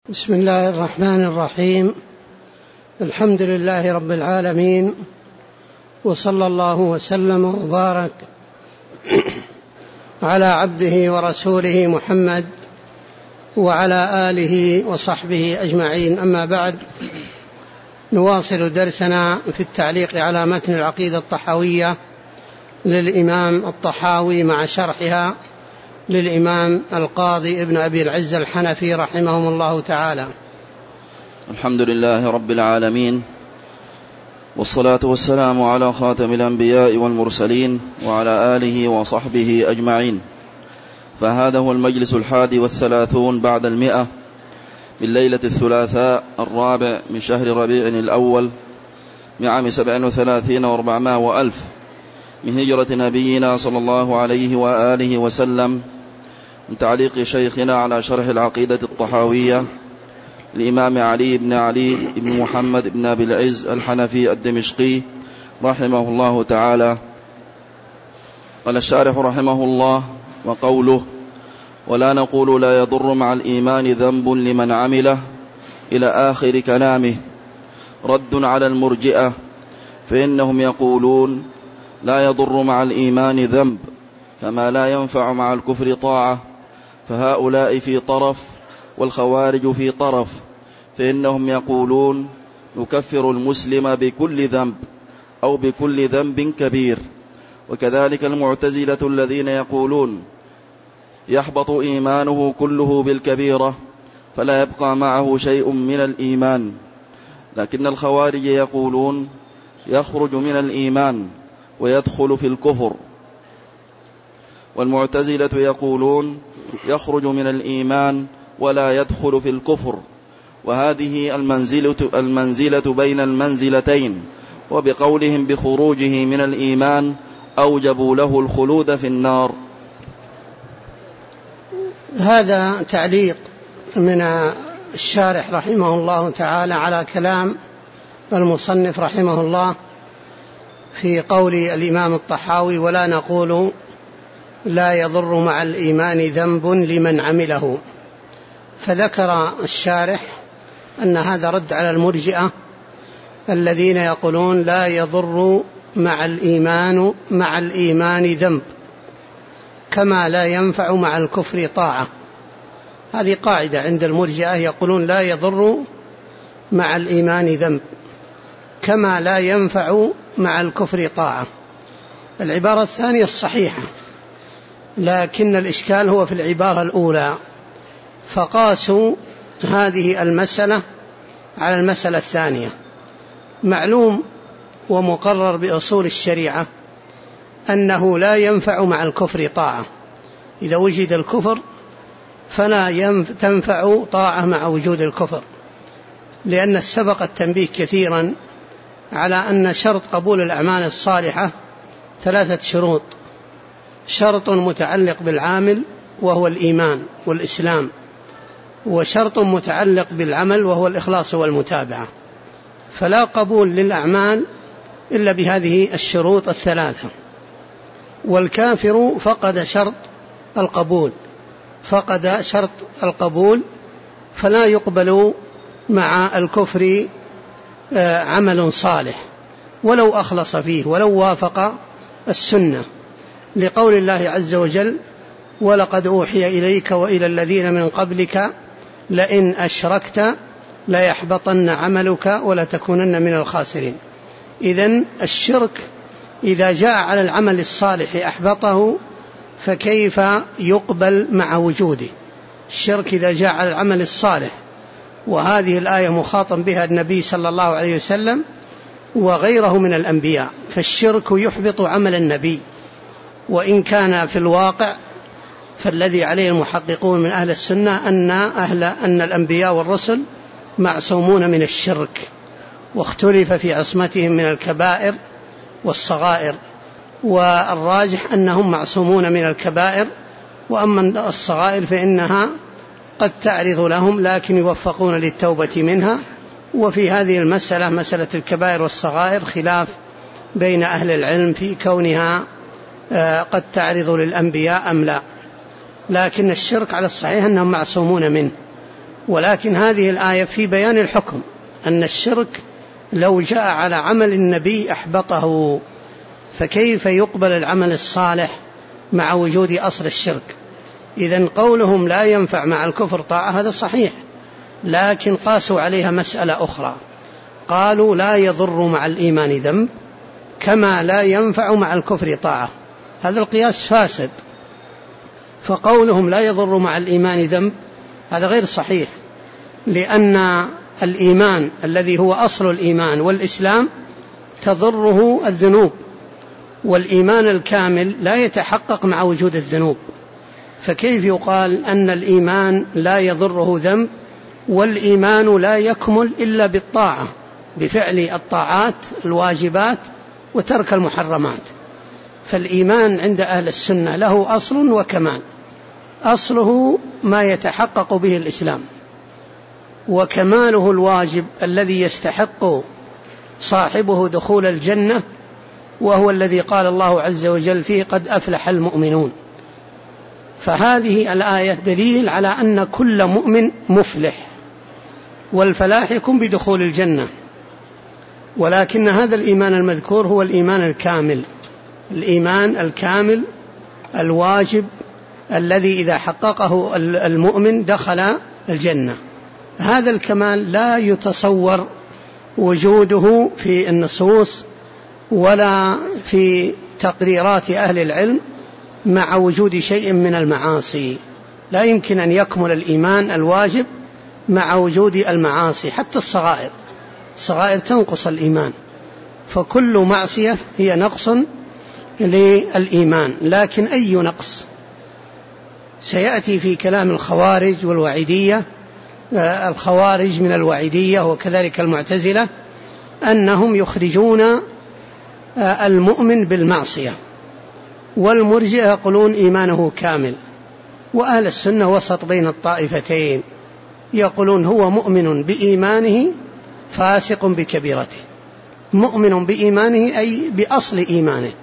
بسم الله الرحمن الرحيم. الحمد لله رب العالمين، وصلى الله وسلم وبارك على عبده ورسوله محمد وعلى آله وصحبه أجمعين. أما بعد، نواصل درسنا في التعليق على متن العقيدة الطحاوية للإمام الطحاوي مع شرحها للإمام القاضي ابن أبي العز الحنفي رحمهم الله تعالى. الحمد لله رب العالمين، والصلاة والسلام على خاتم الأنبياء والمرسلين وعلى آله وصحبه أجمعين. فهذا هو المجلس 31 بعد 100 من ليلة الثلاثاء 4 من شهر ربيع الأول من عام 37 و400 وألف من هجرة نبينا صلى الله عليه وآله وسلم، من تعليق شيخنا على شرح العقيدة الطحاوية الإمام علي بن علي بن محمد بن أبي العز الحنفي الدمشقي رحمه الله تعالى. قال الشارح رحمه الله: وقوله ولا نقول لا يضر مع الإيمان ذنب لمن عمله إلى آخر كلامه، رد على المرجئة، فإنهم يقولون لا يضر مع الإيمان ذنب كما لا ينفع مع الكفر طاعة، فهؤلاء في طرف والخوارج في طرف، فإنهم يقولون نكفر المسلم بكل ذنب أو بكل ذنب كبير. وكذلك المعتزلة الذين يقولون يحبط إيمانه كله بالكبيرة فلا يبقى معه شيء من الإيمان. لكن الخوارج يقولون يخرج من الإيمان ويدخل في الكفر، والمعتزلة يقولون يخرج من الإيمان ولا يدخل في الكفر. وهذه المنزلة بين المنزلتين، وبقولهم بخروجه من الإيمان أوجبوا له الخلود في النار. هذا تعليق من الشارح رحمه الله تعالى على كلام المصنف رحمه الله في قول الإمام الطحاوي ولا نقول لا يضر مع الإيمان ذنب لمن عمله. فذكر الشارح أن هذا رد على المرجئة الذين يقولون لا يضر مع الإيمان ذنب كما لا ينفع مع الكفر طاعة. هذه قاعدة عند المرجئة، يقولون لا يضر مع الإيمان ذنب كما لا ينفع مع الكفر طاعة. العبارة الثانية الصحيحة، لكن الإشكال هو في العبارة الأولى، فقاسوا هذه المسألة على المسألة الثانية. معلوم ومقرر بأصول الشريعة أنه لا ينفع مع الكفر طاعة، إذا وجد الكفر فلا تنفع طاعة مع وجود الكفر، لأن سبق التنبيه كثيرا على أن شرط قبول الأعمال الصالحة 3 شروط: شرط متعلق بالعامل وهو الإيمان والإسلام، وشرط متعلق بالعمل وهو الإخلاص والمتابعة. فلا قبول للأعمال إلا بهذه الشروط 3. والكافر فقد شرط القبول فلا يقبل مع الكفر عمل صالح ولو أخلص فيه ولو وافق السنة، لقول الله عز وجل ولقد أوحي إليك وإلى الذين من قبلك لئن أشركت ليحبطن عملك ولتكونن من الخاسرين. إذن الشرك إذا جاء على العمل الصالح أحبطه، فكيف يقبل مع وجوده؟ الشرك إذا جاء على العمل الصالح، وهذه الآية مخاطب بها النبي صلى الله عليه وسلم وغيره من الأنبياء، فالشرك يحبط عمل النبي. وإن كان في الواقع فالذي عليه المحققون من أهل السنة أن الأنبياء والرسل معصومون من الشرك، واختلف في عصمتهم من الكبائر والصغائر، والراجح أنهم معصومون من الكبائر، وأما الصغائر فإنها قد تعرض لهم لكن يوفقون للتوبة منها. وفي هذه المسألة، مسألة الكبائر والصغائر، خلاف بين أهل العلم في كونها قد تعرض للأنبياء أم لا، لكن الشرك على الصحيح أنهم معصومون منه، ولكن هذه الآية في بيان الحكم، أن الشرك لو جاء على عمل النبي أحبطه، فكيف يقبل العمل الصالح مع وجود أصل الشرك؟ إذن قولهم لا ينفع مع الكفر طاعة هذا صحيح، لكن قاسوا عليها مسألة أخرى، قالوا لا يضر مع الإيمان ذنب كما لا ينفع مع الكفر طاعة. هذا القياس فاسد، فقولهم لا يضر مع الإيمان ذنب هذا غير صحيح، لأن الإيمان الذي هو أصل الإيمان والإسلام تضره الذنوب، والإيمان الكامل لا يتحقق مع وجود الذنوب، فكيف يقال أن الإيمان لا يضره ذنب والإيمان لا يكمل إلا بالطاعة، بفعل الطاعات الواجبات وترك المحرمات؟ فالإيمان عند أهل السنة له أصل وكمال، أصله ما يتحقق به الإسلام، وكماله الواجب الذي يستحق صاحبه دخول الجنة، وهو الذي قال الله عز وجل فيه قد أفلح المؤمنون. فهذه الآية دليل على أن كل مؤمن مفلح، والفلاح يكون بدخول الجنة، ولكن هذا الإيمان المذكور هو الإيمان الكامل، الإيمان الكامل الواجب الذي إذا حققه المؤمن دخل الجنة. هذا الكمال لا يتصور وجوده في النصوص ولا في تقريرات أهل العلم مع وجود شيء من المعاصي. لا يمكن أن يكمل الإيمان الواجب مع وجود المعاصي، حتى الصغائر تنقص الإيمان، فكل معصية هي نقص للإيمان. لكن أي نقص؟ سيأتي في كلام الخوارج والوعيدية، الخوارج من الوعيدية وكذلك المعتزلة، أنهم يخرجون المؤمن بالمعصية، والمرجئة يقولون إيمانه كامل، وأهل السنة وسط بين الطائفتين، يقولون هو مؤمن بإيمانه فاسق بكبيرته، مؤمن بإيمانه أي بأصل إيمانه،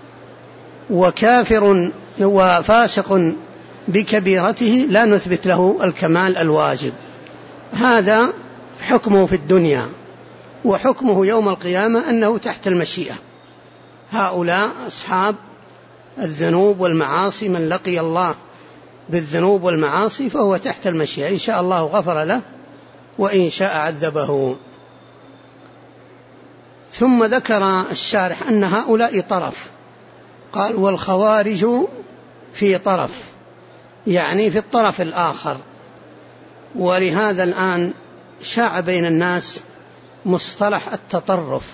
وكافر وفاسق بكبيرته لا نثبت له الكمال الواجب. هذا حكمه في الدنيا، وحكمه يوم القيامة أنه تحت المشيئة. هؤلاء أصحاب الذنوب والمعاصي، من لقي الله بالذنوب والمعاصي فهو تحت المشيئة، إن شاء الله غفر له وإن شاء عذبه. ثم ذكر الشارح أن هؤلاء طرف، قال والخوارج في طرف، يعني في الطرف الآخر. ولهذا الآن شاع بين الناس مصطلح التطرف.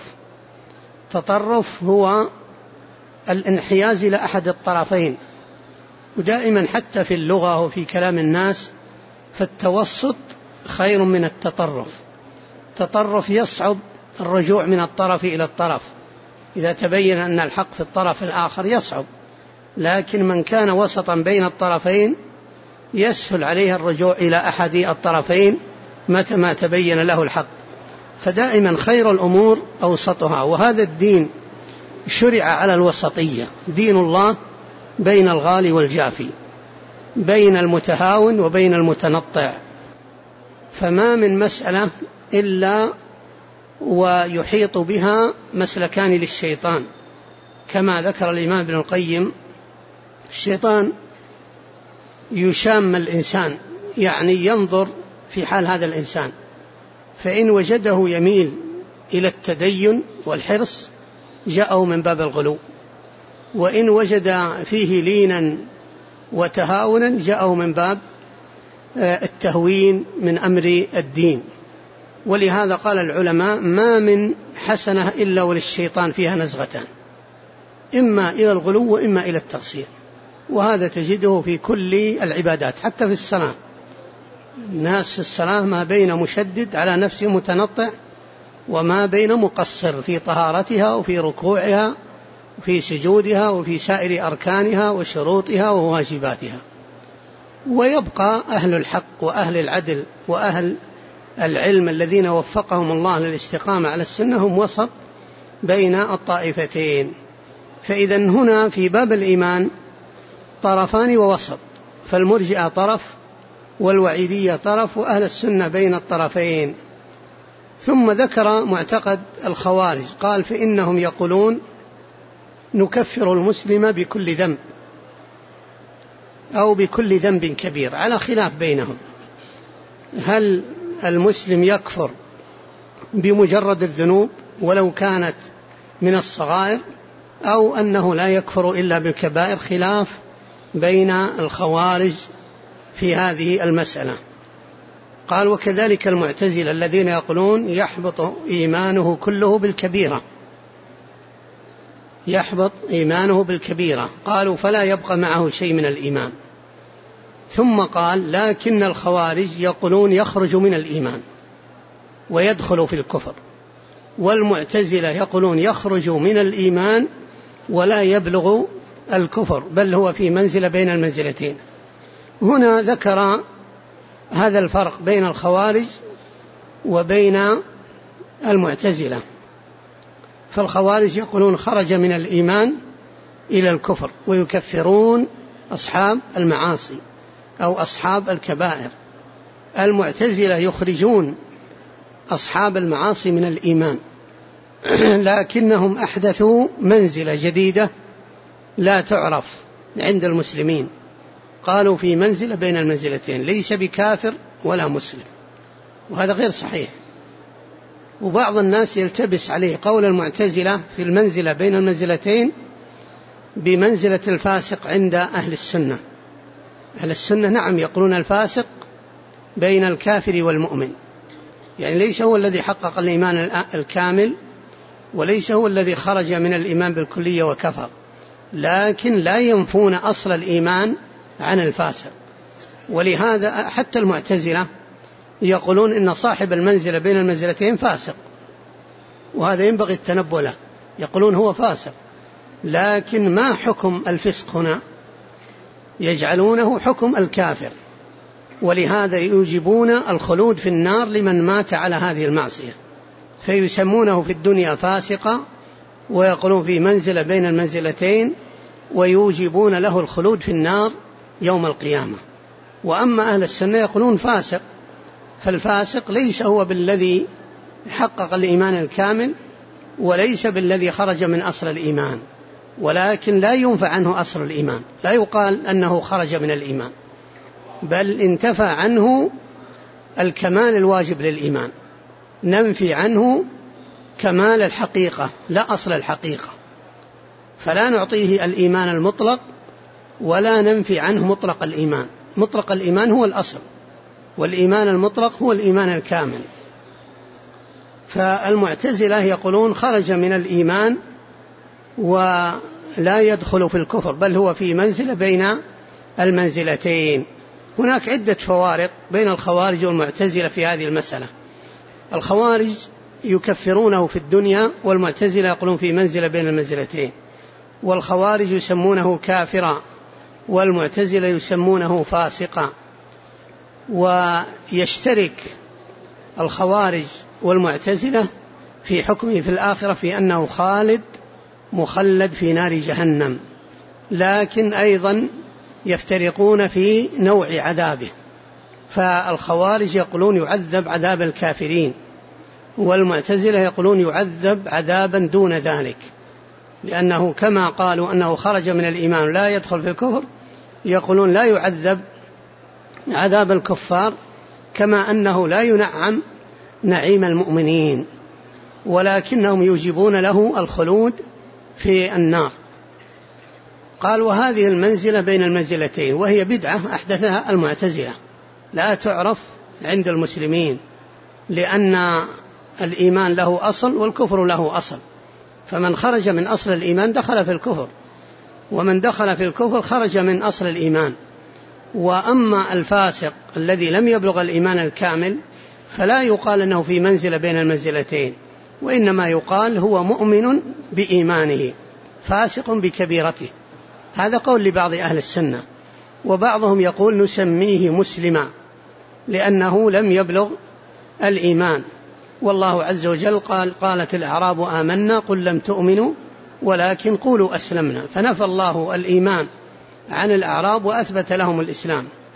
التطرف هو الانحياز إلى أحد الطرفين، ودائما حتى في اللغة وفي كلام الناس فالتوسط خير من التطرف. التطرف يصعب الرجوع من الطرف إلى الطرف، إذا تبين أن الحق في الطرف الآخر يصعب، لكن من كان وسطا بين الطرفين يسهل عليه الرجوع إلى أحد الطرفين متى ما تبين له الحق. فدائما خير الأمور أوسطها، وهذا الدين شرع على الوسطية، دين الله بين الغالي والجافي، بين المتهاون وبين المتنطع، فما من مسألة إلا ويحيط بها مسلكان للشيطان، كما ذكر الإمام ابن القيم. الشيطان يشام الإنسان، يعني ينظر في حال هذا الإنسان، فإن وجده يميل إلى التدين والحرص جاءه من باب الغلو، وإن وجد فيه لينا وتهاونا جاءه من باب التهوين من أمر الدين. ولهذا قال العلماء ما من حسنة إلا وللشيطان فيها نزغتان، إما إلى الغلو وإما إلى التقصير، وهذا تجده في كل العبادات، حتى في الصلاة. الناس في الصلاة ما بين مشدد على نفسه متنطع، وما بين مقصر في طهارتها وفي ركوعها وفي سجودها وفي سائر أركانها وشروطها وواجباتها. ويبقى أهل الحق وأهل العدل وأهل العلم الذين وفقهم الله للاستقامة على السنة هم وسط بين الطائفتين. فإذا هنا في باب الإيمان طرفان ووسط، فالمرجئة طرف والوعيدية طرف، وأهل السنة بين الطرفين. ثم ذكر معتقد الخوارج، قال فإنهم يقولون نكفر المسلم بكل ذنب أو بكل ذنب كبير، على خلاف بينهم، هل المسلم يكفر بمجرد الذنوب ولو كانت من الصغائر، أو أنه لا يكفر إلا بالكبائر، خلاف بين الخوارج في هذه المسألة. قال وكذلك المعتزلة الذين يقولون يحبط إيمانه كله بالكبيرة، يحبط إيمانه بالكبيرة، قالوا فلا يبقى معه شيء من الإيمان. ثم قال لكن الخوارج يقولون يخرج من الإيمان ويدخل في الكفر، والمعتزلة يقولون يخرج من الإيمان ولا يبلغ الكفر، بل هو في منزلة بين المنزلتين. هنا ذكر هذا الفرق بين الخوارج وبين المعتزلة. فالخوارج يقولون خرج من الإيمان إلى الكفر، ويكفرون أصحاب المعاصي أو أصحاب الكبائر. المعتزلة يخرجون أصحاب المعاصي من الإيمان، لكنهم أحدثوا منزلة جديدة لا تعرف عند المسلمين، قالوا في منزلة بين المنزلتين، ليس بكافر ولا مسلم، وهذا غير صحيح. وبعض الناس يلتبس عليه قول المعتزلة في المنزلة بين المنزلتين بمنزلة الفاسق عند أهل السنة. أهل السنة نعم يقولون الفاسق بين الكافر والمؤمن، يعني ليس هو الذي حقق الإيمان الكامل، وليس هو الذي خرج من الإيمان بالكلية وكفر، لكن لا ينفون أصل الإيمان عن الفاسق. ولهذا حتى المعتزلة يقولون إن صاحب المنزلة بين المنزلتين فاسق، وهذا ينبغي التنبؤ له، يقولون هو فاسق، لكن ما حكم الفسق هنا؟ يجعلونه حكم الكافر، ولهذا يوجبون الخلود في النار لمن مات على هذه المعصية، فيسمونه في الدنيا فاسقا، ويقولون في منزلة بين المنزلتين، ويوجبون له الخلود في النار يوم القيامة. وأما أهل السنة يقولون فاسق، فالفاسق ليس هو بالذي حقق الإيمان الكامل، وليس بالذي خرج من أصل الإيمان، ولكن لا ينفى عنه أصل الإيمان، لا يقال أنه خرج من الإيمان، بل انتفى عنه الكمال الواجب للإيمان، ننفي عنه كمال الحقيقة لا أصل الحقيقة، فلا نعطيه الإيمان المطلق ولا ننفي عنه مطلق الإيمان. مطلق الإيمان هو الأصل، والإيمان المطلق هو الإيمان الكامل. فالمعتزلة يقولون خرج من الإيمان ولا يدخل في الكفر، بل هو في منزلة بين المنزلتين. هناك عدة فوارق بين الخوارج والمعتزلة في هذه المسألة. الخوارج يكفرونه في الدنيا، والمعتزلة يقولون في منزلة بين المنزلتين. والخوارج يسمونه كافرا، والمعتزلة يسمونه فاسقا. ويشترك الخوارج والمعتزلة في حكمه في الآخرة في أنه خالد مخلد في نار جهنم، لكن أيضا يفترقون في نوع عذابه. فالخوارج يقولون يعذب عذاب الكافرين، والمعتزلة يقولون يعذب عذابا دون ذلك، لأنه كما قالوا أنه خرج من الإيمان لا يدخل في الكفر، يقولون لا يعذب عذاب الكفار، كما أنه لا ينعم نعيم المؤمنين، ولكنهم يوجبون له الخلود في النار. قال وهذه المنزلة بين المنزلتين، وهي بدعة أحدثها المعتزلة لا تعرف عند المسلمين، لأن الإيمان له أصل والكفر له أصل، فمن خرج من أصل الإيمان دخل في الكفر، ومن دخل في الكفر خرج من أصل الإيمان. وأما الفاسق الذي لم يبلغ الإيمان الكامل فلا يقال أنه في منزلة بين المنزلتين، وإنما يقال هو مؤمن بإيمانه فاسق بكبيرته. هذا قول لبعض أهل السنة. وبعضهم يقول نسميه مسلما لأنه لم يبلغ الإيمان، والله عز وجل قالت الأعراب آمنا قل لم تؤمنوا ولكن قولوا أسلمنا، فنفى الله الإيمان عن الأعراب وأثبت لهم الإسلام.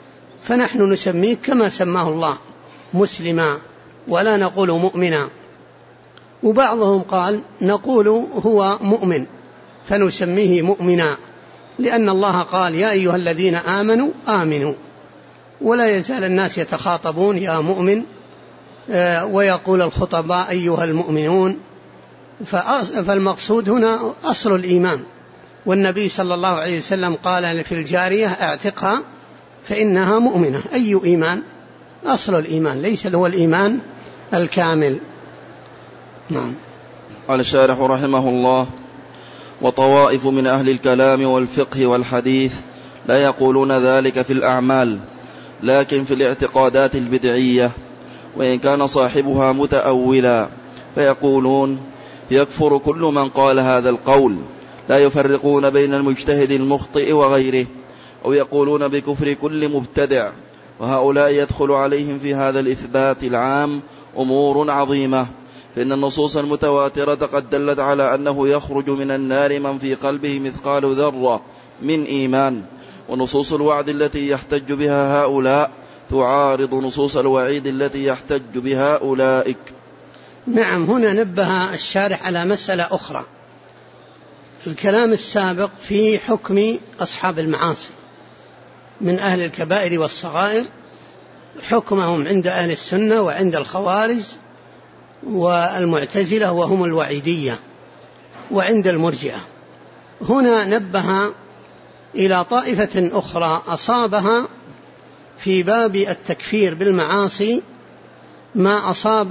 فنحن نسميه كما سماه الله مسلما ولا نقول مؤمنا. وبعضهم قال نقول هو مؤمن فنسميه مؤمنا، لأن الله قال يا أيها الذين آمنوا آمنوا، ولا يزال الناس يتخاطبون يا مؤمن، ويقول الخطباء أيها المؤمنون. فالمقصود هنا أصل الإيمان، والنبي صلى الله عليه وسلم قال في الجارية اعتقها فإنها مؤمنة. أي إيمان؟ أصل الإيمان، ليس هو الإيمان الكامل. نعم. قال الشارح رحمه الله: وطوائف من أهل الكلام والفقه والحديث لا يقولون ذلك في الأعمال، لكن في الاعتقادات البدعية، وإن كان صاحبها متأولا، فيقولون يكفر كل من قال هذا القول، لا يفرقون بين المجتهد المخطئ وغيره، أو يقولون بكفر كل مبتدع. وهؤلاء يدخل عليهم في هذا الإثبات العام أمور عظيمة، فإن النصوص المتواترة قد دلت على أنه يخرج من النار من في قلبه مثقال ذرة من إيمان، ونصوص الوعد التي يحتج بها هؤلاء تعارض نصوص الوعيد التي يحتج بها أولئك. نعم. هنا نبه الشارح على مسألة أخرى. الكلام السابق في حكم أصحاب المعاصي من أهل الكبائر والصغائر، حكمهم عند أهل السنة وعند الخوارج والمعتزلة وهم الوعيدية، وعند المرجئة. هنا نبه إلى طائفة أخرى أصابها في باب التكفير بالمعاصي ما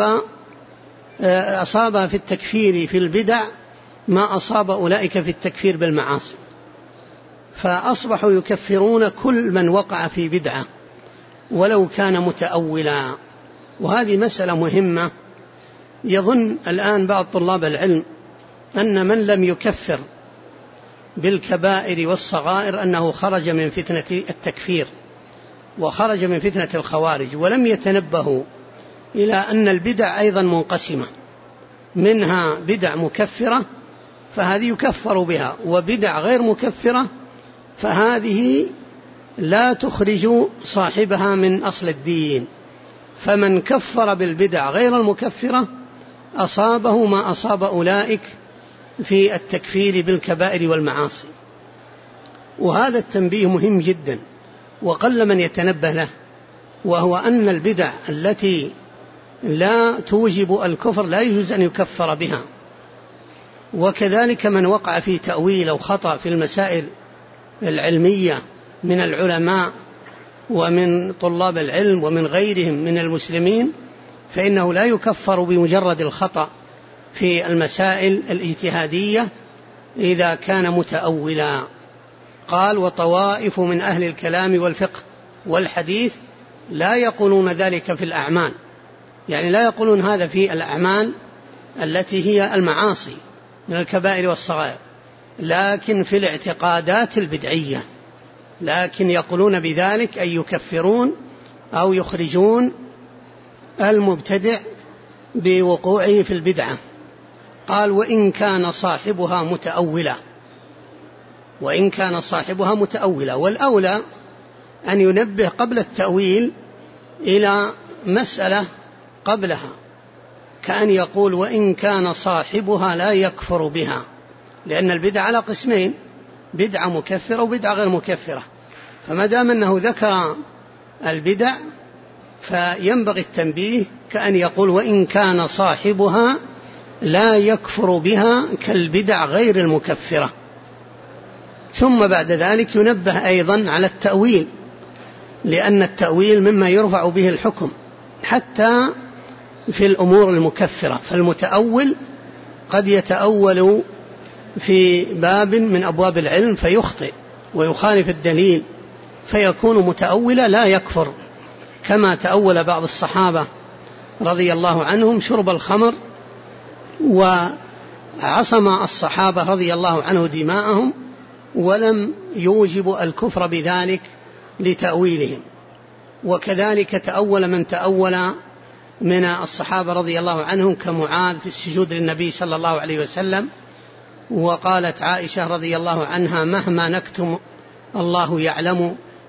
أصاب في التكفير في البدع ما أصاب أولئك في التكفير بالمعاصي، فأصبحوا يكفرون كل من وقع في بدعة ولو كان متأولا. وهذه مسألة مهمة. يظن الآن بعض طلاب العلم أن من لم يكفر بالكبائر والصغائر أنه خرج من فتنة التكفير وخرج من فتنة الخوارج، ولم يتنبهوا إلى أن البدع أيضا منقسمة، منها بدع مكفرة فهذه يكفر بها، وبدع غير مكفرة فهذه لا تخرج صاحبها من أصل الدين. فمن كفر بالبدع غير المكفرة أصابه ما أصاب أولئك في التكفير بالكبائر والمعاصي. وهذا التنبيه مهم جدا وقل من يتنبه له، وهو أن البدع التي لا توجب الكفر لا يجوز أن يكفر بها. وكذلك من وقع في تأويل أو خطأ في المسائل العلمية من العلماء ومن طلاب العلم ومن غيرهم من المسلمين فإنه لا يكفر بمجرد الخطأ في المسائل الاجتهادية إذا كان متأولا. قال وطوائف من أهل الكلام والفقه والحديث لا يقولون ذلك في الأعمال، يعني لا يقولون هذا في الأعمال التي هي المعاصي من الكبائر والصغائر، لكن في الاعتقادات البدعية، لكن يقولون بذلك أن يكفرون أو يخرجون المبتدع بوقوعه في البدعة. قال وإن كان صاحبها متأولا، وإن كان صاحبها متأولا. والأولى أن ينبه قبل التأويل إلى مسألة قبلها، كأن يقول وإن كان صاحبها لا يكفر بها، لأن البدعة على قسمين، بدعة مكفرة وبدعة غير مكفرة. فما دام أنه ذكر البدع فينبغي التنبيه كأن يقول وإن كان صاحبها لا يكفر بها كالبدع غير المكفرة. ثم بعد ذلك ينبه أيضا على التأويل، لأن التأويل مما يرفع به الحكم حتى في الأمور المكفرة. فالمتأول قد يتأول في باب من أبواب العلم فيخطئ ويخالف الدليل فيكون متأولا لا يكفر، كما تأول بعض الصحابة رضي الله عنهم شرب الخمر، وعصم الصحابة رضي الله عنه دماءهم ولم يوجب الكفر بذلك لتأويلهم. وكذلك تأول من تأول من الصحابة رضي الله عنهم كمعاذ في السجود للنبي صلى الله عليه وسلم. وقالت عائشة رضي الله عنها مهما نكتم الله يعلم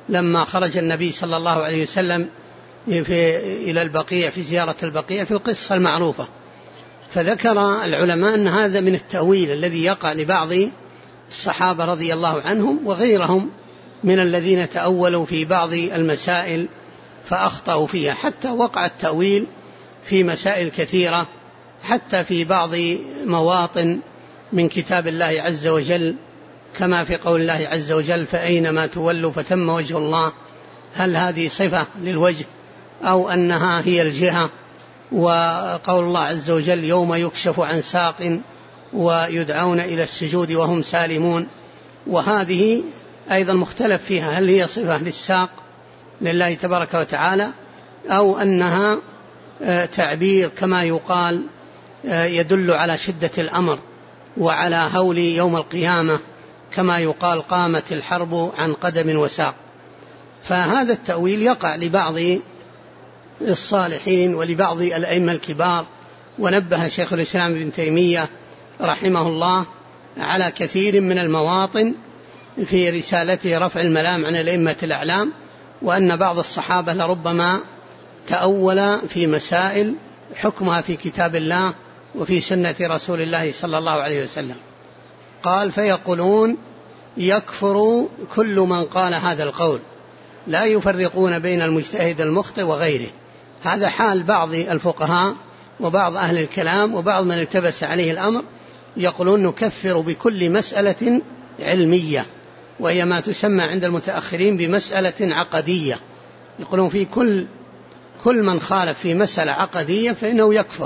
لما خرج النبي صلى الله عليه وسلم إلى البقيع في زيارة البقيع في القصة المعروفة. فذكر العلماء أن هذا من التأويل الذي يقع لبعض الصحابة رضي الله عنهم وغيرهم من الذين تأولوا في بعض المسائل فأخطأوا فيها، حتى وقع التأويل في مسائل كثيرة، حتى في بعض مواطن من كتاب الله عز وجل، كما في قول الله عز وجل فأينما تولوا فثم وجه الله. هل هذه صفة للوجه أو أنها هي الجهة؟ وقول الله عز وجل يوم يكشف عن ساق ويدعون إلى السجود وهم سالمون، وهذه أيضا مختلف فيها، هل هي صفة للساق لله تبارك وتعالى أو أنها تعبير كما يقال يدل على شدة الأمر وعلى هول يوم القيامة، كما يقال قامت الحرب عن قدم وساق. فهذا التأويل يقع لبعض الصالحين ولبعض الأئمة الكبار، ونبه شيخ الإسلام ابن تيمية رحمه الله على كثير من المواطن في رسالته رفع الملام عن الأئمة الأعلام، وأن بعض الصحابة لربما تأول في مسائل حكمها في كتاب الله وفي سنة رسول الله صلى الله عليه وسلم. قال فيقولون يكفر كل من قال هذا القول، لا يفرقون بين المجتهد المخطئ وغيره. هذا حال بعض الفقهاء وبعض أهل الكلام وبعض من التبس عليه الأمر، يقولون نكفر بكل مسألة علمية، وهي ما تسمى عند المتأخرين بمسألة عقدية. يقولون في كل من خالف في مسألة عقدية فإنه يكفر.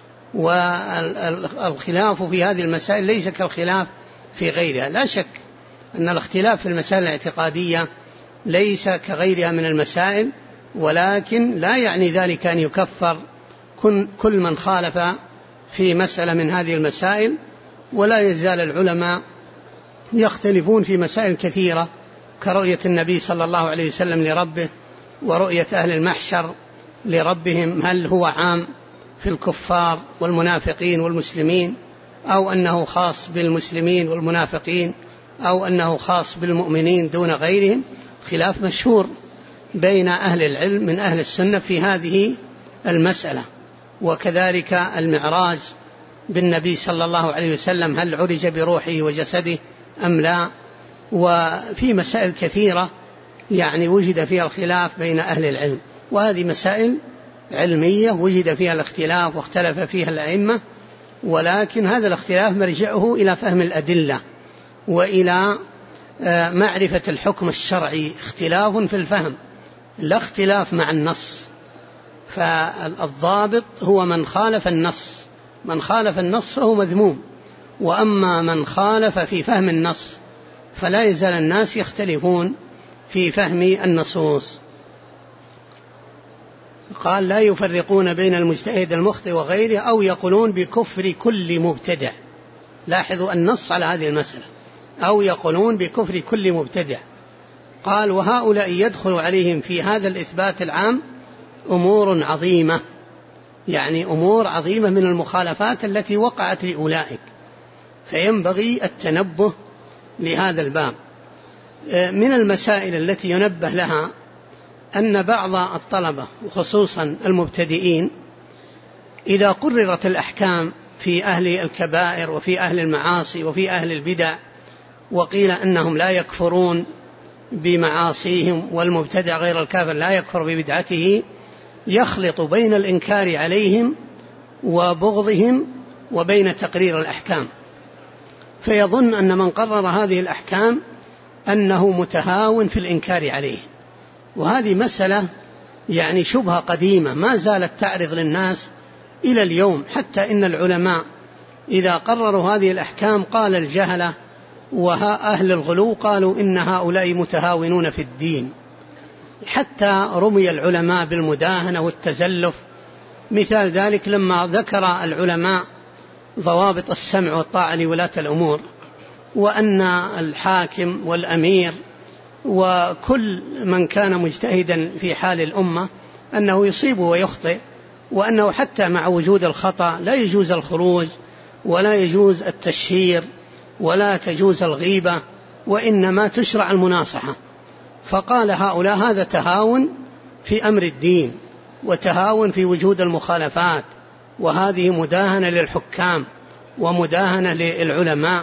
والخلاف في هذه المسائل ليس كالخلاف في غيرها. لا شك أن الاختلاف في المسائل الاعتقادية ليس كغيرها من المسائل، ولكن لا يعني ذلك أن يكفر كل من خالف في مسألة من هذه المسائل. ولا يزال العلماء يختلفون في مسائل كثيرة، كرؤية النبي صلى الله عليه وسلم لربه، ورؤية أهل المحشر لربهم، هل هو عام في الكفار والمنافقين والمسلمين، أو أنه خاص بالمسلمين والمنافقين، أو أنه خاص بالمؤمنين دون غيرهم. خلاف مشهور بين أهل العلم من أهل السنة في هذه المسألة. وكذلك المعراج بالنبي صلى الله عليه وسلم، هل عرج بروحه وجسده أم لا؟ وفي مسائل كثيرة يعني وجد فيها الخلاف بين أهل العلم، وهذه مسائل علمية وجد فيها الاختلاف واختلف فيها الأئمة، ولكن هذا الاختلاف مرجعه إلى فهم الأدلة وإلى معرفة الحكم الشرعي. اختلاف في الفهم لا اختلاف مع النص. فالضابط هو من خالف النص، من خالف النص فهو مذموم. وأما من خالف في فهم النص فلا يزال الناس يختلفون في فهم النصوص. قال لا يفرقون بين المجتهد المخطئ وغيره، أو يقولون بكفر كل مبتدع. لاحظوا النص على هذه المسألة، أو يقولون بكفر كل مبتدع. قال وهؤلاء يدخل عليهم في هذا الإثبات العام أمور عظيمة، يعني أمور عظيمة من المخالفات التي وقعت لأولئك، فينبغي التنبه لهذا الباب. من المسائل التي ينبه لها أن بعض الطلبة وخصوصا المبتدئين إذا قررت الأحكام في أهل الكبائر وفي أهل المعاصي وفي أهل البدع، وقيل أنهم لا يكفرون بمعاصيهم والمبتدع غير الكافر لا يكفر ببدعته، يخلط بين الإنكار عليهم وبغضهم وبين تقرير الأحكام، فيظن أن من قرر هذه الأحكام أنه متهاون في الإنكار عليه. وهذه مسألة يعني شبهة قديمة ما زالت تعرض للناس إلى اليوم، حتى إن العلماء إذا قرروا هذه الأحكام قال الجهلة وأهل الغلو قالوا إن هؤلاء متهاونون في الدين، حتى رمي العلماء بالمداهنة والتزلف. مثال ذلك لما ذكر العلماء ضوابط السمع والطاعة لولاة الأمور، وأن الحاكم والأمير وكل من كان مجتهدا في حال الأمة أنه يصيب ويخطئ، وأنه حتى مع وجود الخطأ لا يجوز الخروج ولا يجوز التشهير ولا تجوز الغيبة، وإنما تشرع المناصحة. فقال هؤلاء هذا تهاون في أمر الدين وتهاون في وجود المخالفات، وهذه مداهنة للحكام ومداهنة للعلماء.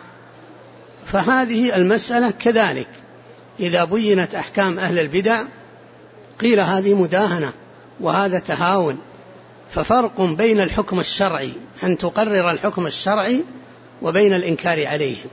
فهذه المسألة كذلك إذا بينت أحكام أهل البدع قيل هذه مداهنة وهذا تهاون. ففرق بين الحكم الشرعي أن تقرر الحكم الشرعي وبين الإنكار عليهم.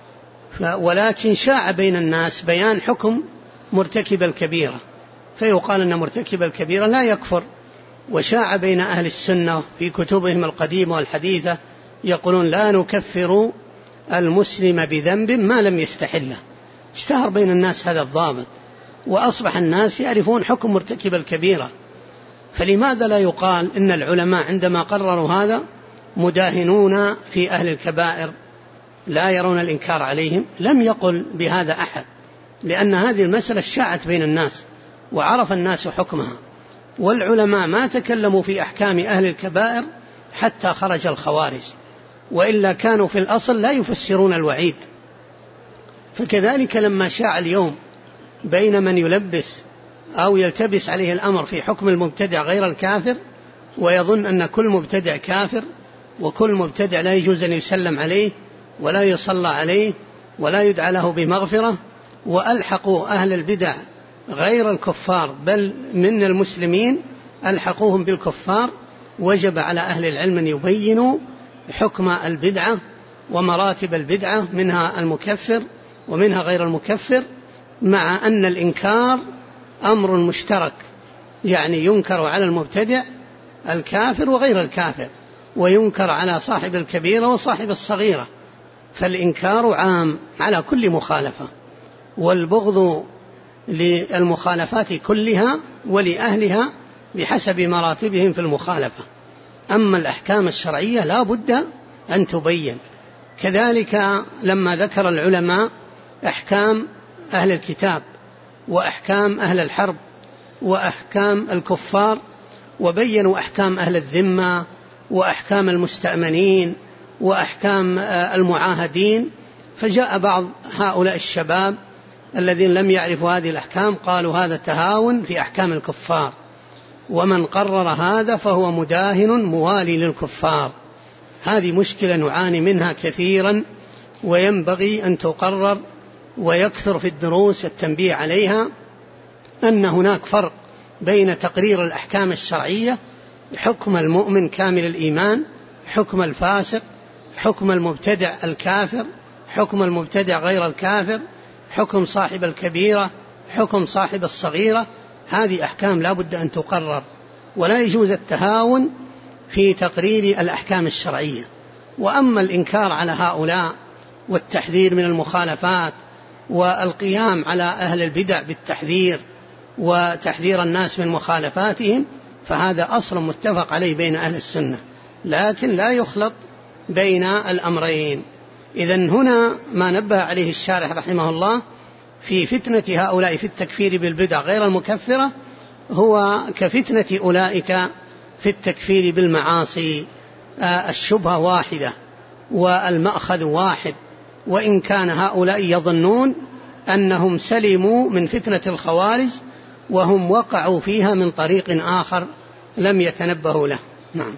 ولكن شاع بين الناس بيان حكم مرتكب الكبيرة فيقال أن مرتكب الكبيرة لا يكفر، وشاع بين أهل السنة في كتبهم القديمة والحديثة يقولون لا نكفر المسلم بذنب ما لم يستحله. اشتهر بين الناس هذا الضابط وأصبح الناس يعرفون حكم مرتكب الكبيرة. فلماذا لا يقال إن العلماء عندما قرروا هذا مداهنون في أهل الكبائر لا يرون الإنكار عليهم؟ لم يقل بهذا أحد، لأن هذه المسألة شاعت بين الناس وعرف الناس حكمها، والعلماء ما تكلموا في أحكام أهل الكبائر حتى خرج الخوارج، وإلا كانوا في الأصل لا يفسرون الوعيد. فكذلك لما شاع اليوم بين من يلبس أو يلتبس عليه الأمر في حكم المبتدع غير الكافر ويظن أن كل مبتدع كافر وكل مبتدع لا يجوز أن يسلم عليه ولا يصلى عليه ولا يدعى له بمغفرة، وألحقوا أهل البدع غير الكفار بل من المسلمين ألحقوهم بالكفار. وجب على أهل العلم أن يبينوا حكم البدعة ومراتب البدعة، منها المكفر ومنها غير المكفر، مع أن الإنكار أمر مشترك، يعني ينكر على المبتدع الكافر وغير الكافر، وينكر على صاحب الكبيرة وصاحب الصغيرة. فالإنكار عام على كل مخالفة، والبغض للمخالفات كلها ولأهلها بحسب مراتبهم في المخالفة. أما الأحكام الشرعية لا بد أن تبين. كذلك لما ذكر العلماء أحكام أهل الكتاب وأحكام أهل الحرب وأحكام الكفار وبينوا أحكام أهل الذمة وأحكام المستأمنين وأحكام المعاهدين، فجاء بعض هؤلاء الشباب الذين لم يعرفوا هذه الأحكام قالوا هذا تهاون في أحكام الكفار، ومن قرر هذا فهو مداهن موالي للكفار. هذه مشكلة نعاني منها كثيرا وينبغي أن تقرر ويكثر في الدروس التنبيه عليها، أن هناك فرق بين تقرير الأحكام الشرعية، حكم المؤمن كامل الإيمان، حكم الفاسق، حكم المبتدع الكافر، حكم المبتدع غير الكافر، حكم صاحب الكبيرة، حكم صاحب الصغيرة. هذه أحكام لا بد أن تقرر، ولا يجوز التهاون في تقرير الأحكام الشرعية. وأما الإنكار على هؤلاء والتحذير من المخالفات والقيام على أهل البدع بالتحذير وتحذير الناس من مخالفاتهم فهذا أصل متفق عليه بين أهل السنة، لكن لا يخلط بين الأمرين. إذن هنا ما نبه عليه الشارح رحمه الله في فتنة هؤلاء في التكفير بالبدع غير المكفرة هو كفتنة أولئك في التكفير بالمعاصي. الشبهة واحدة والمأخذ واحد، وإن كان هؤلاء يظنون أنهم سلموا من فتنة الخوارج وهم وقعوا فيها من طريق آخر لم يتنبهوا له. نعم.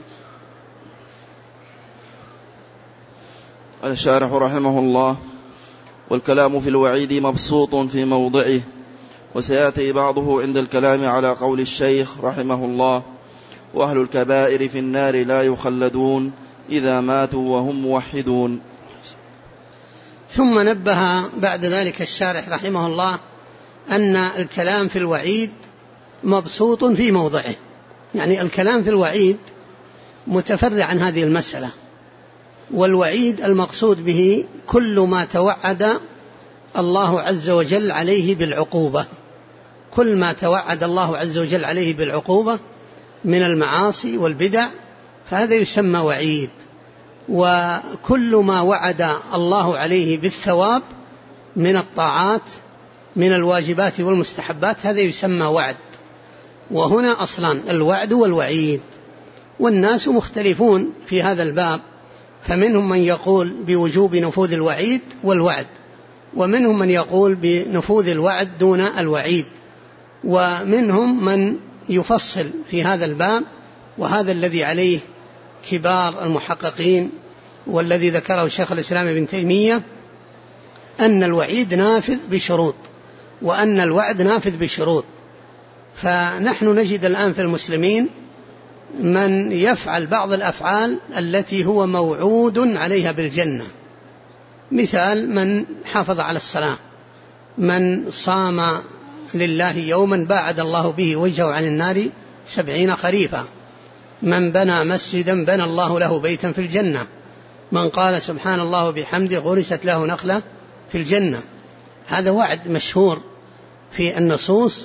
الشارح رحمه الله: والكلام في الوعيد مبسوط في موضعه، وسيأتي بعضه عند الكلام على قول الشيخ رحمه الله: وأهل الكبائر في النار لا يخلدون إذا ماتوا وهم موحدون. ثم نبه بعد ذلك الشارح رحمه الله أن الكلام في الوعيد مبسوط في موضعه، يعني الكلام في الوعيد متفرع عن هذه المسألة. والوعيد المقصود به كل ما توعد الله عز وجل عليه بالعقوبة، كل ما توعد الله عز وجل عليه بالعقوبة من المعاصي والبدع فهذا يسمى وعيد، وكل ما وعد الله عليه بالثواب من الطاعات من الواجبات والمستحبات هذا يسمى وعد. وهنا أصلا الوعد والوعيد، والناس مختلفون في هذا الباب، فمنهم من يقول بوجوب نفوذ الوعيد والوعد، ومنهم من يقول بنفوذ الوعد دون الوعيد، ومنهم من يفصل في هذا الباب، وهذا الذي عليه كبار المحققين والذي ذكره شيخ الإسلام ابن تيمية، أن الوعيد نافذ بشروط وأن الوعد نافذ بشروط. فنحن نجد الآن في المسلمين من يفعل بعض الأفعال التي هو موعود عليها بالجنة، مثال من حافظ على الصلاة، من صام لله يوما باعد الله به وجهه عن النار 70 خريفا، من بنى مسجدا بنى الله له بيتا في الجنة، من قال سبحان الله وبحمده غرست له نخلة في الجنة. هذا وعد مشهور في النصوص،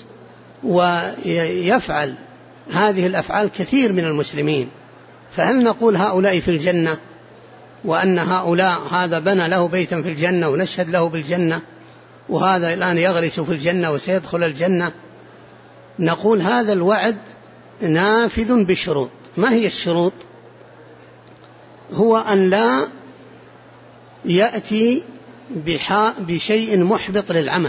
ويفعل هذه الأفعال كثير من المسلمين. فهل نقول هؤلاء في الجنة، وأن هؤلاء هذا بنى له بيتا في الجنة ونشهد له بالجنة، وهذا الآن يغرس في الجنة وسيدخل الجنة؟ نقول هذا الوعد نافذ بشروط. ما هي الشروط؟ هو أن لا يأتي بشيء محبط للعمل،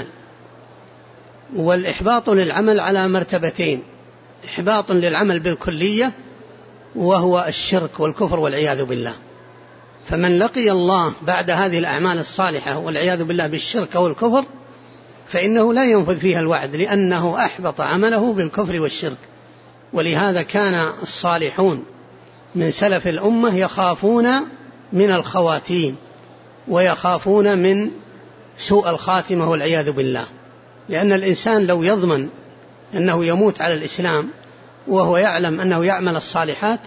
والإحباط للعمل على مرتبتين: إحباط للعمل بالكلية وهو الشرك والكفر والعياذ بالله. فمن لقي الله بعد هذه الأعمال الصالحة والعياذ بالله بالشرك والكفر فإنه لا ينفذ فيها الوعد، لأنه أحبط عمله بالكفر والشرك. ولهذا كان الصالحون من سلف الأمة يخافون من الخواتيم ويخافون من سوء الخاتمة والعياذ بالله، لأن الإنسان لو يضمن أنه يموت على الإسلام وهو يعلم أنه يعمل الصالحات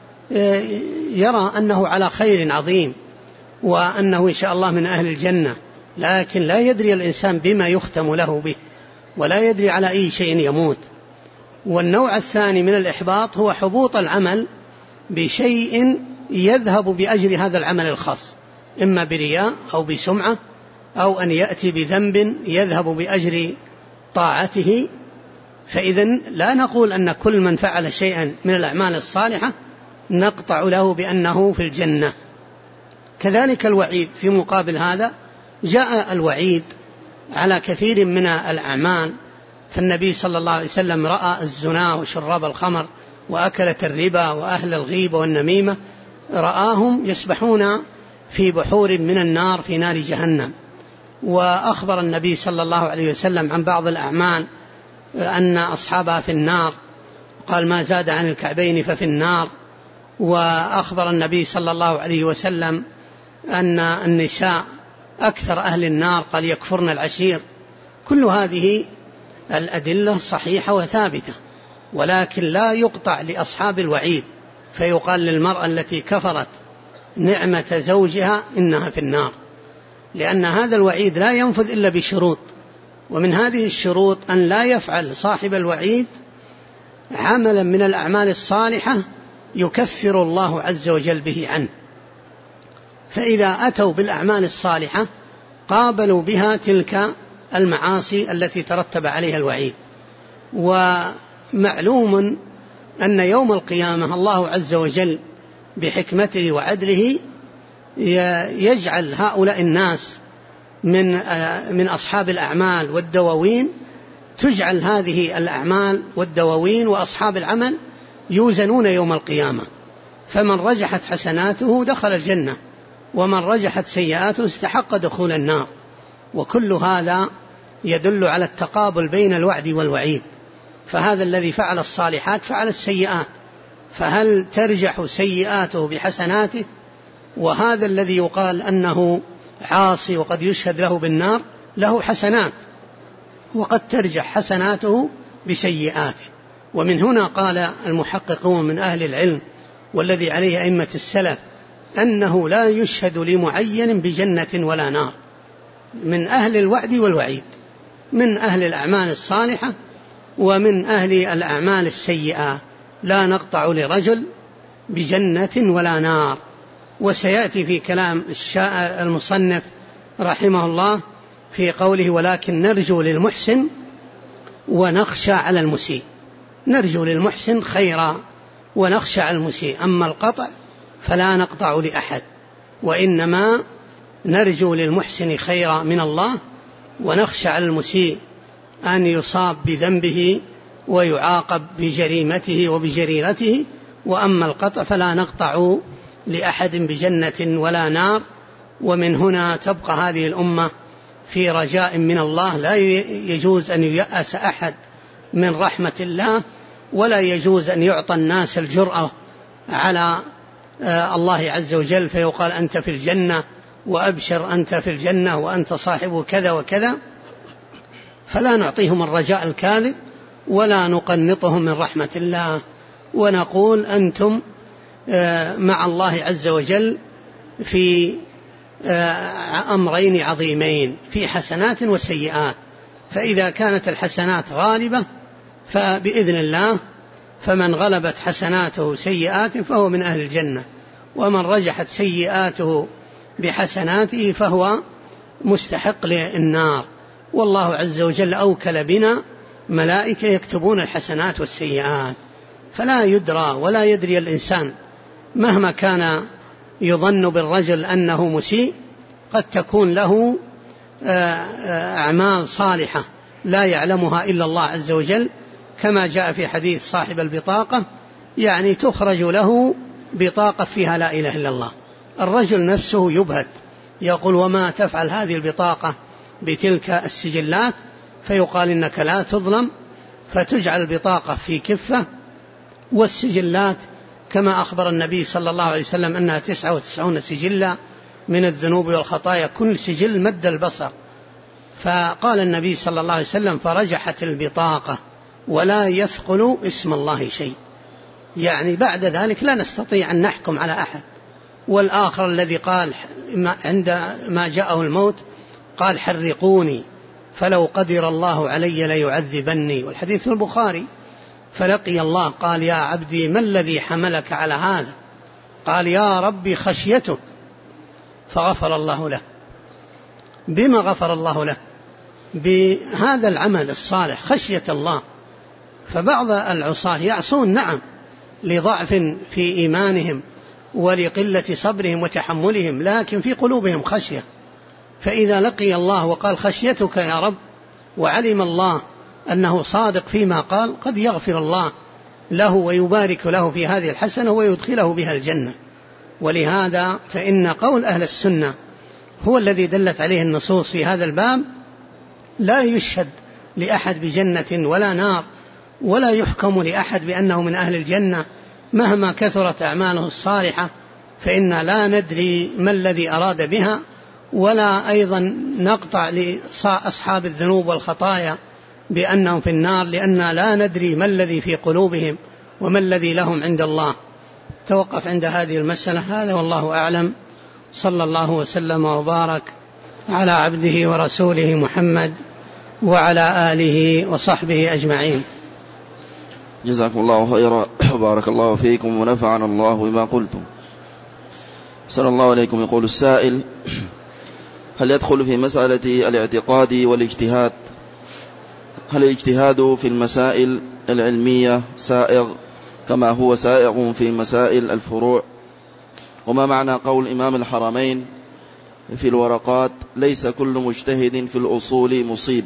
يرى أنه على خير عظيم وأنه إن شاء الله من أهل الجنة، لكن لا يدري الإنسان بما يختم له به، ولا يدري على أي شيء يموت. والنوع الثاني من الإحباط هو حبوط العمل بشيء يذهب بأجر هذا العمل الخاص، إما برياء أو بسمعة، أو أن يأتي بذنب يذهب بأجر طاعته. فإذن لا نقول أن كل من فعل شيئا من الأعمال الصالحة نقطع له بأنه في الجنة. كذلك الوعيد في مقابل هذا، جاء الوعيد على كثير من الأعمال. فالنبي صلى الله عليه وسلم رأى الزنا وشراب الخمر وأكلة الربا وأهل الغيبة والنميمة، رآهم يسبحون في بحور من النار في نار جهنم. وأخبر النبي صلى الله عليه وسلم عن بعض الأعمال أن أصحابها في النار، قال ما زاد عن الكعبين ففي النار. وأخبر النبي صلى الله عليه وسلم أن النساء أكثر أهل النار، قال يكفرن العشير. كل هذه الأدلة صحيحة وثابتة، ولكن لا يقطع لأصحاب الوعيد فيقال للمرأة التي كفرت نعمة زوجها إنها في النار، لأن هذا الوعيد لا ينفذ إلا بشروط. ومن هذه الشروط أن لا يفعل صاحب الوعيد عملا من الأعمال الصالحة يكفر الله عز وجل به عنه. فإذا أتوا بالأعمال الصالحة قابلوا بها تلك المعاصي التي ترتب عليها الوعيد. ومعلوم أن يوم القيامة الله عز وجل بحكمته وعدله يجعل هؤلاء الناس من أصحاب الأعمال والدواوين، تجعل هذه الأعمال والدواوين وأصحاب العمل يوزنون يوم القيامة، فمن رجحت حسناته دخل الجنة، ومن رجحت سيئاته استحق دخول النار. وكل هذا يدل على التقابل بين الوعد والوعيد. فهذا الذي فعل الصالحات فعل السيئات، فهل ترجح سيئاته بحسناته؟ وهذا الذي يقال أنه عاصي وقد يشهد له بالنار له حسنات، وقد ترجح حسناته بسيئاته. ومن هنا قال المحققون من أهل العلم والذي عليه أئمة السلف أنه لا يشهد لمعين بجنة ولا نار، من أهل الوعد والوعيد، من أهل الأعمال الصالحة ومن أهل الأعمال السيئة، لا نقطع لرجل بجنة ولا نار. وسيأتي في كلام المصنف رحمه الله في قوله ولكن نرجو للمحسن ونخشى على المسيء. نرجو للمحسن خيرا ونخشى على المسيء، أما القطع فلا نقطع لأحد، وإنما نرجو للمحسن خيرا من الله ونخشى على المسيء أن يصاب بذنبه ويعاقب بجريمته وبجريرته. وأما القطع فلا نقطع لأحد بجنة ولا نار. ومن هنا تبقى هذه الأمة في رجاء من الله، لا يجوز أن ييأس أحد من رحمة الله، ولا يجوز أن يعطى الناس الجرأة على الله عز وجل فيقال أنت في الجنة وأبشر أنت في الجنة وأنت صاحب كذا وكذا. فلا نعطيهم الرجاء الكاذب ولا نقنطهم من رحمة الله، ونقول أنتم مع الله عز وجل في أمرين عظيمين، في حسنات وسيئات. فإذا كانت الحسنات غالبة فبإذن الله، فمن غلبت حسناته سيئات فهو من أهل الجنة، ومن رجحت سيئاته بحسناته فهو مستحق للنار. والله عز وجل أوكل بنا ملائكة يكتبون الحسنات والسيئات، فلا يدرى ولا يدري الإنسان مهما كان يظن بالرجل أنه مسيء، قد تكون له أعمال صالحة لا يعلمها إلا الله عز وجل، كما جاء في حديث صاحب البطاقة، يعني تخرج له بطاقة فيها لا إله إلا الله. الرجل نفسه يبهت، يقول وما تفعل هذه البطاقة بتلك السجلات؟ فيقال إنك لا تظلم، فتجعل البطاقة في كفة، والسجلات كما أخبر النبي صلى الله عليه وسلم أنها 99 سجلا من الذنوب والخطايا، كل سجل مد البصر. فقال النبي صلى الله عليه وسلم فرجحت البطاقة ولا يثقل اسم الله شيء، يعني بعد ذلك لا نستطيع أن نحكم على أحد. والآخر الذي قال عندما جاءه الموت قال حرقوني فلو قدر الله علي ليعذبني، والحديث في البخاري. فلقي الله قال يا عبدي ما الذي حملك على هذا؟ قال يا ربي خشيتك، فغفر الله له. بما غفر الله له؟ بهذا العمل الصالح، خشية الله. فبعض العصاة يعصون نعم لضعف في إيمانهم ولقلة صبرهم وتحملهم، لكن في قلوبهم خشية. فإذا لقي الله وقال خشيتك يا رب، وعلم الله أنه صادق فيما قال، قد يغفر الله له ويبارك له في هذه الحسنة ويدخله بها الجنة. ولهذا فإن قول أهل السنة هو الذي دلت عليه النصوص في هذا الباب، لا يشهد لأحد بجنة ولا نار، ولا يحكم لأحد بأنه من أهل الجنة مهما كثرت أعماله الصالحة، فإن لا ندري ما الذي أراد بها، ولا أيضا نقطع لأصحاب الذنوب والخطايا بأنهم في النار، لأننا لا ندري ما الذي في قلوبهم وما الذي لهم عند الله. توقف عند هذه المسألة. هذا والله أعلم. صلى الله وسلم وبارك على عبده ورسوله محمد وعلى آله وصحبه أجمعين. جزاكم الله خيرا وبارك الله فيكم ونفعنا الله بما قلتم. صلى الله عليكم. يقول السائل: هل يدخل في مسألة الاعتقاد والاجتهاد؟ هل الاجتهاد في المسائل العلمية سائغ كما هو سائغ في مسائل الفروع؟ وما معنى قول إمام الحرمين في الورقات: ليس كل مجتهد في الأصول مصيب؟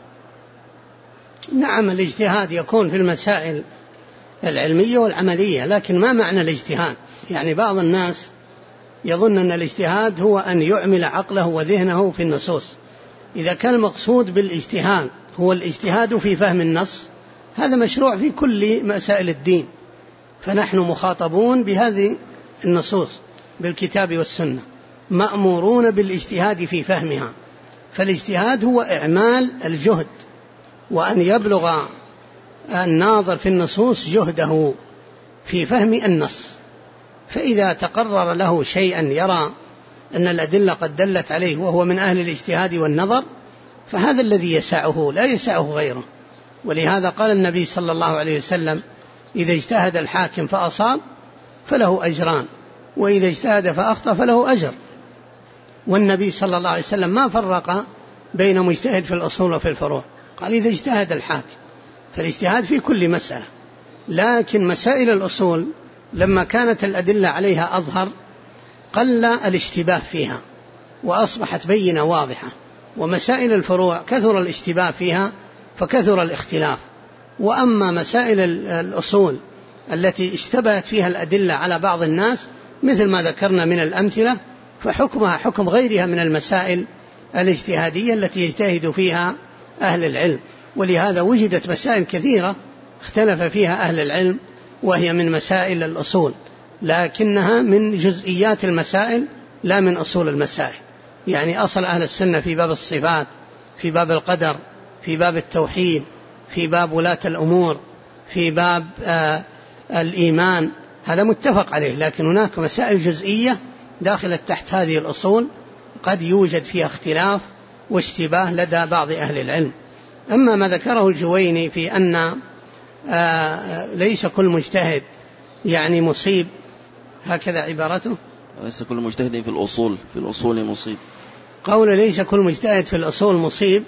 نعم، الاجتهاد يكون في المسائل العلمية والعملية، لكن ما معنى الاجتهاد؟ يعني بعض الناس يظن أن الاجتهاد هو أن يعمل عقله وذهنه في النصوص. إذا كان المقصود بالاجتهاد هو الاجتهاد في فهم النص، هذا مشروع في كل مسائل الدين، فنحن مخاطبون بهذه النصوص بالكتاب والسنة، مأمورون بالاجتهاد في فهمها. فالاجتهاد هو إعمال الجهد، وأن يبلغ الناظر في النصوص جهده في فهم النص. فإذا تقرر له شيئا يرى أن الأدلة قد دلت عليه وهو من أهل الاجتهاد والنظر، فهذا الذي يسعه، لا يسعه غيره. ولهذا قال النبي صلى الله عليه وسلم: إذا اجتهد الحاكم فأصاب فله أجران، وإذا اجتهد فأخطأ فله أجر. والنبي صلى الله عليه وسلم ما فرق بين مجتهد في الأصول وفي الفروع، قال إذا اجتهد الحاكم، فالاجتهاد في كل مسألة. لكن مسائل الأصول لما كانت الأدلة عليها أظهر قل الاشتباه فيها، وأصبحت بينة واضحة. ومسائل الفروع كثر الاشتباه فيها فكثر الاختلاف. وأما مسائل الأصول التي اشتبهت فيها الأدلة على بعض الناس مثل ما ذكرنا من الأمثلة فحكمها حكم غيرها من المسائل الاجتهادية التي يجتهد فيها أهل العلم. ولهذا وجدت مسائل كثيرة اختلف فيها أهل العلم وهي من مسائل الأصول، لكنها من جزئيات المسائل لا من أصول المسائل. يعني أصل أهل السنة في باب الصفات، في باب القدر، في باب التوحيد، في باب ولاة الأمور، في باب الإيمان، هذا متفق عليه. لكن هناك مسائل جزئية داخلة تحت هذه الأصول قد يوجد فيها اختلاف واشتباه لدى بعض أهل العلم. أما ما ذكره الجويني في أن ليس كل مجتهد يعني مصيب، هكذا عبارته، ليس كل مجتهد في الأصول مصيب. قول ليس كل مجتهد في الأصول مصيب،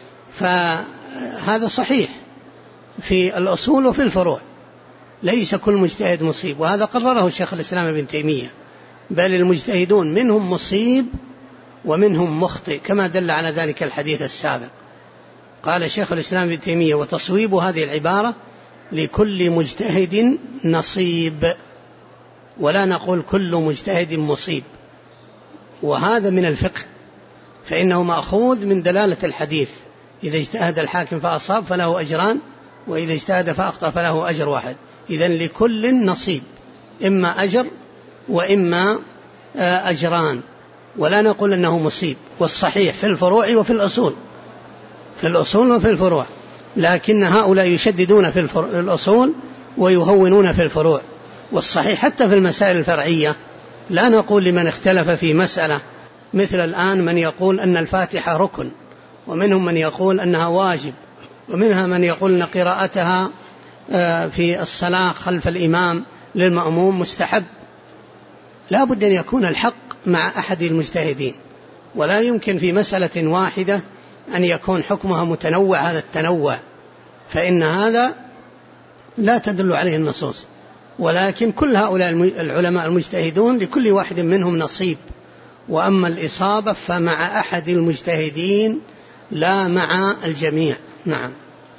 فهذا صحيح في الأصول وفي الفروع، ليس كل مجتهد مصيب، وهذا قرره شيخ الإسلام ابن تيمية، بل المجتهدون منهم مصيب ومنهم مخطئ كما دل على ذلك الحديث السابق. قال شيخ الإسلام ابن تيمية: وتصويب هذه العبارة لكل مجتهد نصيب، ولا نقول كل مجتهد مصيب. وهذا من الفقه، فإنه مأخوذ من دلالة الحديث: إذا اجتهد الحاكم فأصاب فله أجران، وإذا اجتهد فأخطأ فله أجر واحد. إذن لكل نصيب، إما أجر وإما أجران، ولا نقول أنه مصيب. والصحيح في الفروع وفي الأصول، في الأصول وفي الفروع، لكن هؤلاء يشددون في الأصول ويهونون في الفروع. والصحيح حتى في المسائل الفرعية لا نقول لمن اختلف في مسألة، مثل الآن من يقول أن الفاتحة ركن، ومنهم من يقول أنها واجب، ومنها من يقول أن قراءتها في الصلاة خلف الإمام للمأموم مستحب. لا بد أن يكون الحق مع أحد المجتهدين، ولا يمكن في مسألة واحدة أن يكون حكمها متنوع هذا التنوع، فإن هذا لا تدل عليه النصوص. ولكن كل هؤلاء العلماء المجتهدون لكل واحد منهم نصيب، وأما الإصابة فمع أحد المجتهدين لا مع الجميع. نعم.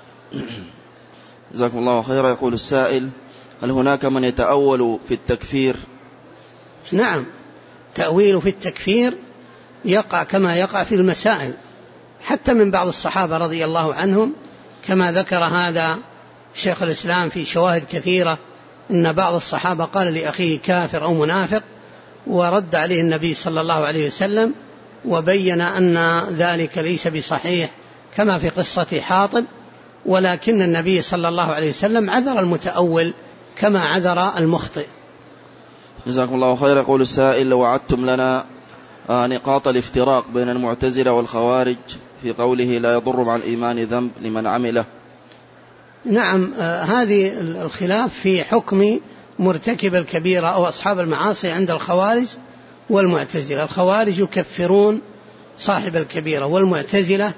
جزاكم الله خيرا. يقول السائل: هل هناك من يتأول في التكفير؟ نعم، تأويل في التكفير يقع كما يقع في المسائل، حتى من بعض الصحابة رضي الله عنهم، كما ذكر هذا شيخ الإسلام في شواهد كثيرة، أن بعض الصحابة قال لأخيه كافر أو منافق، ورد عليه النبي صلى الله عليه وسلم وبين أن ذلك ليس بصحيح، كما في قصة حاطب، ولكن النبي صلى الله عليه وسلم عذر المتأول كما عذر المخطئ. جزاكم الله خيرا. يقول السائل: لو وعدتم لنا نقاط الافتراق بين المعتزلة والخوارج في قوله لا يضر مع الإيمان ذنب لمن عمله. نعم، هذه الخلاف في حكم مرتكب الكبيرة أو أصحاب المعاصي عند الخوارج والمعتزلة. الخوارج يكفرون صاحب الكبيرة، والمعتزلة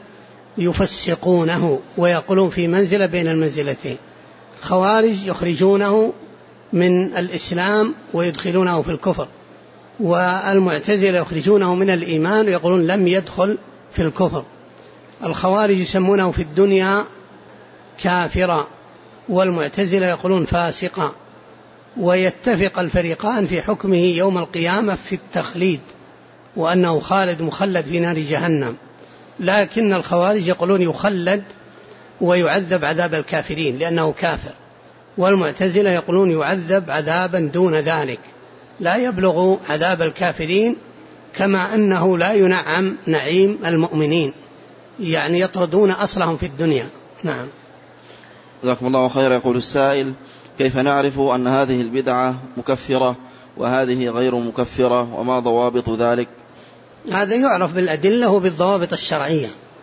يفسقونه ويقولون في منزلة بين المنزلتين. الخوارج يخرجونه من الإسلام ويدخلونه في الكفر، والمعتزلة يخرجونه من الإيمان ويقولون لم يدخل في الكفر. الخوارج يسمونه في الدنيا كافرا، والمعتزلة يقولون فاسقا، ويتفق الفريقان في حكمه يوم القيامة في التخليد، وأنه خالد مخلد في نار جهنم. لكن الخوارج يقولون يخلد ويعذب عذاب الكافرين لأنه كافر، والمعتزلة يقولون يعذب عذابا دون ذلك لا يبلغ عذاب الكافرين، كما أنه لا ينعم نعيم المؤمنين، يعني يطردون أصلهم في الدنيا. نعم. جزاكم الله خيرا. يقول السائل: كيف نعرف أن هذه البدعة مكفرة وهذه غير مكفرة، وما ضوابط ذلك؟ هذا يعرف بالأدلة وبالضوابط الشرعية.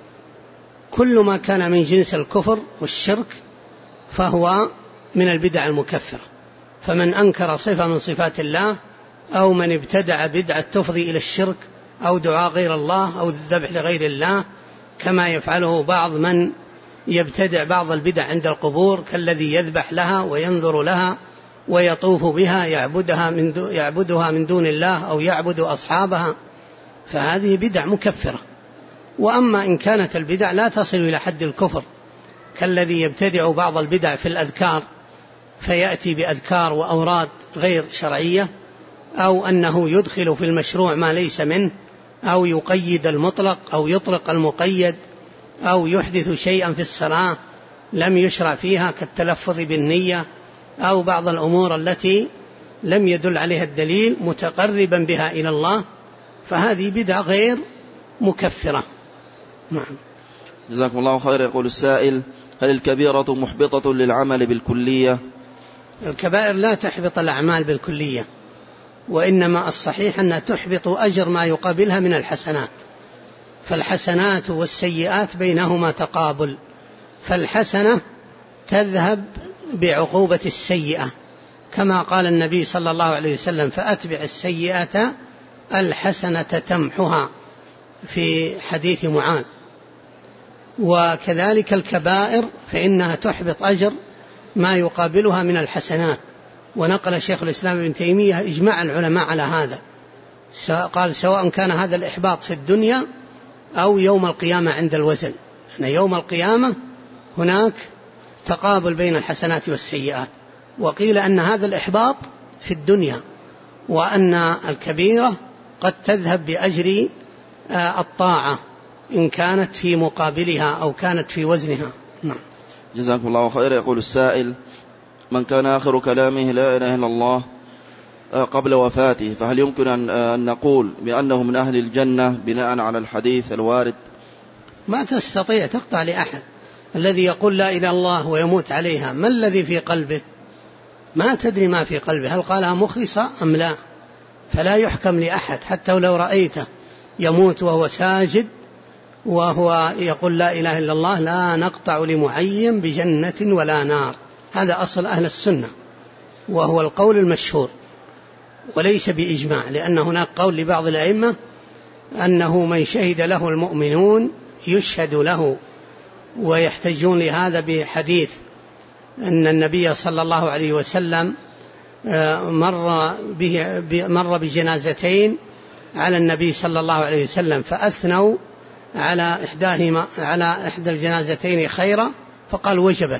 كل ما كان من جنس الكفر والشرك فهو من البدع المكفرة. فمن أنكر صفة من صفات الله، أو من ابتدع بدعة تفضي إلى الشرك، أو دعاء غير الله، أو الذبح لغير الله، كما يفعله بعض من يبتدع بعض البدع عند القبور، كالذي يذبح لها وينظر لها ويطوف بها يعبدها من دون الله، أو يعبد أصحابها، فهذه بدع مكفرة. وأما إن كانت البدع لا تصل إلى حد الكفر كالذي يبتدع بعض البدع في الأذكار فيأتي بأذكار وأوراد غير شرعية، أو أنه يدخل في المشروع ما ليس منه، أو يقيد المطلق أو يطلق المقيد، أو يحدث شيئا في الصلاة لم يشرع فيها كالتلفظ بالنية، أو بعض الأمور التي لم يدل عليها الدليل متقربا بها إلى الله، فهذه بدع غير مكفرة. نعم. جزاكم الله خير. يقول السائل: هل الكبيرة محبطة للعمل بالكلية؟ الكبائر لا تحبط الأعمال بالكلية، وإنما الصحيح أنها تحبط أجر ما يقابلها من الحسنات، فالحسنات والسيئات بينهما تقابل، فالحسنة تذهب بعقوبة السيئة كما قال النبي صلى الله عليه وسلم: فأتبع السيئة الحسنة تمحها، في حديث معاذ. وكذلك الكبائر فإنها تحبط أجر ما يقابلها من الحسنات، ونقل شيخ الإسلام ابن تيمية إجماع العلماء على هذا، قال: سواء كان هذا الإحباط في الدنيا أو يوم القيامة عند الوزن، يعني يوم القيامة هناك تقابل بين الحسنات والسيئات. وقيل أن هذا الإحباط في الدنيا، وأن الكبيرة قد تذهب بأجر الطاعة إن كانت في مقابلها أو كانت في وزنها. نعم. جزاكم الله خير. يقول السائل: من كان آخر كلامه لا إله إلا الله قبل وفاته، فهل يمكن أن نقول بأنه من أهل الجنة بناء على الحديث الوارد؟ ما تستطيع تقطع لأحد. الذي يقول لا إله إلا الله ويموت عليها، ما الذي في قلبه؟ ما تدري ما في قلبه، هل قالها مخلصة أم لا؟ فلا يحكم لأحد، حتى لو رأيته يموت وهو ساجد وهو يقول لا إله إلا الله، لا نقطع لمعين بجنة ولا نار. هذا أصل أهل السنة، وهو القول المشهور وليس بإجماع، لأن هناك قول لبعض الأئمة أنه من شهد له المؤمنون يشهد له، ويحتجون لهذا بحديث أن النبي صلى الله عليه وسلم مر بجنازتين على النبي صلى الله عليه وسلم، فأثنوا على إحدى الجنازتين خيرا فقال وجبت،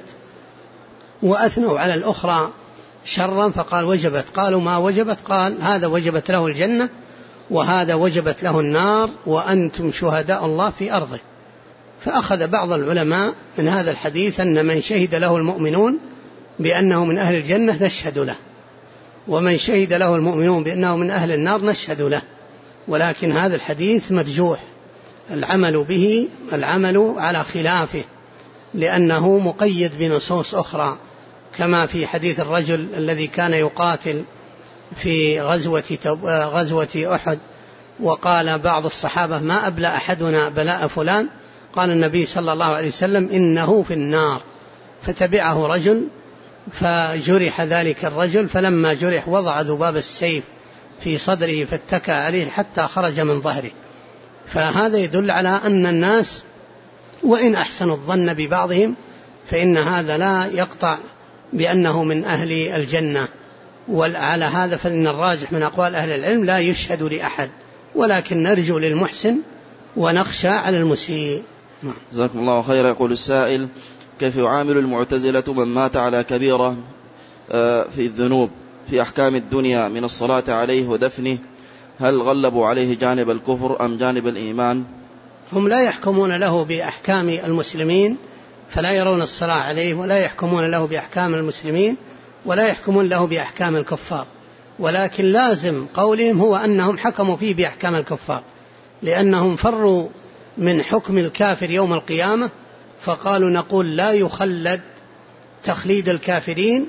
وأثنوا على الأخرى شرا فقال وجبت. قالوا ما وجبت؟ قال هذا وجبت له الجنة وهذا وجبت له النار وأنتم شهداء الله في أرضه. فأخذ بعض العلماء من هذا الحديث أن من شهد له المؤمنون بأنه من أهل الجنة نشهد له، ومن شهد له المؤمنون بأنه من أهل النار نشهد له. ولكن هذا الحديث مرجوح، العمل به العمل على خلافه، لأنه مقيد بنصوص أخرى، كما في حديث الرجل الذي كان يقاتل في غزوة أحد، وقال بعض الصحابة ما أبلى أحدنا بلاء فلان، قال النبي صلى الله عليه وسلم إنه في النار، فتبعه رجل فجرح ذلك الرجل، فلما جرح وضع ذباب السيف في صدره فاتكى عليه حتى خرج من ظهره. فهذا يدل على أن الناس وإن أحسنوا الظن ببعضهم فإن هذا لا يقطع بأنه من أهل الجنة. وعلى هذا فإن الراجح من أقوال أهل العلم لا يشهد لأحد، ولكن نرجو للمحسن ونخشى على المسيء. جزاكم الله خيرا. يقول السائل: كيف يعامل المعتزلة من مات على كبيرة في الذنوب في أحكام الدنيا من الصلاة عليه ودفنه؟ هل غلبوا عليه جانب الكفر أم جانب الإيمان؟ هم لا يحكمون له بأحكام المسلمين، فلا يرون الصلاة عليه، ولا يحكمون له بأحكام المسلمين، ولا يحكمون له بأحكام الكفار، ولكن لازم قولهم هو أنهم حكموا فيه بأحكام الكفار، لأنهم فروا من حكم الكافر يوم القيامة، فقالوا نقول لا يخلد تخليد الكافرين،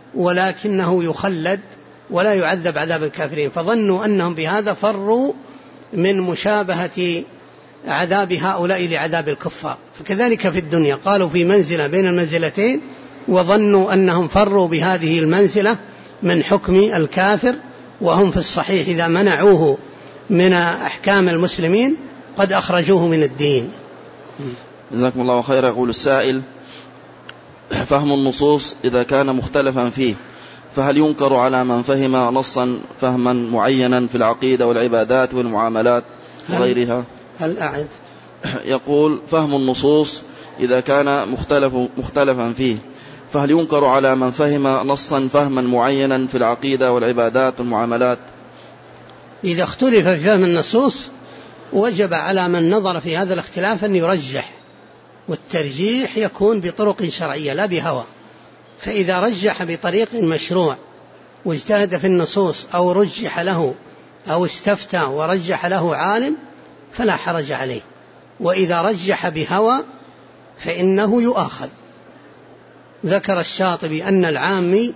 ولكنه يخلد ولا يعذب عذاب الكافرين، فظنوا أنهم بهذا فروا من مشابهة عذاب هؤلاء لعذاب الكفار. فكذلك في الدنيا قالوا في منزلة بين المنزلتين، وظنوا أنهم فروا بهذه المنزلة من حكم الكافر، وهم في الصحيح إذا منعوه من أحكام المسلمين قد أخرجوه من الدين. جزاكم الله خيرا. يقول السائل: فهم النصوص إذا كان مختلفا فيه، فهل ينكر على من فهم نصا فهما معينا في العقيدة والعبادات والمعاملات وغيرها. هل أعد؟ يقول: فهم النصوص إذا كان مختلفا فيه، فهل ينكر على من فهم نصا فهما معينا في العقيدة والعبادات والمعاملات؟ إذا اختلف في فهم النصوص وجب على من نظر في هذا الاختلاف أن يرجح، والترجيح يكون بطرق شرعية لا بهوى. فإذا رجح بطريق مشروع واجتهد في النصوص أو رجح له أو استفتى ورجح له عالم فلا حرج عليه. وإذا رجح بهوى فإنه يؤاخذ. ذكر الشاطبي أن العامي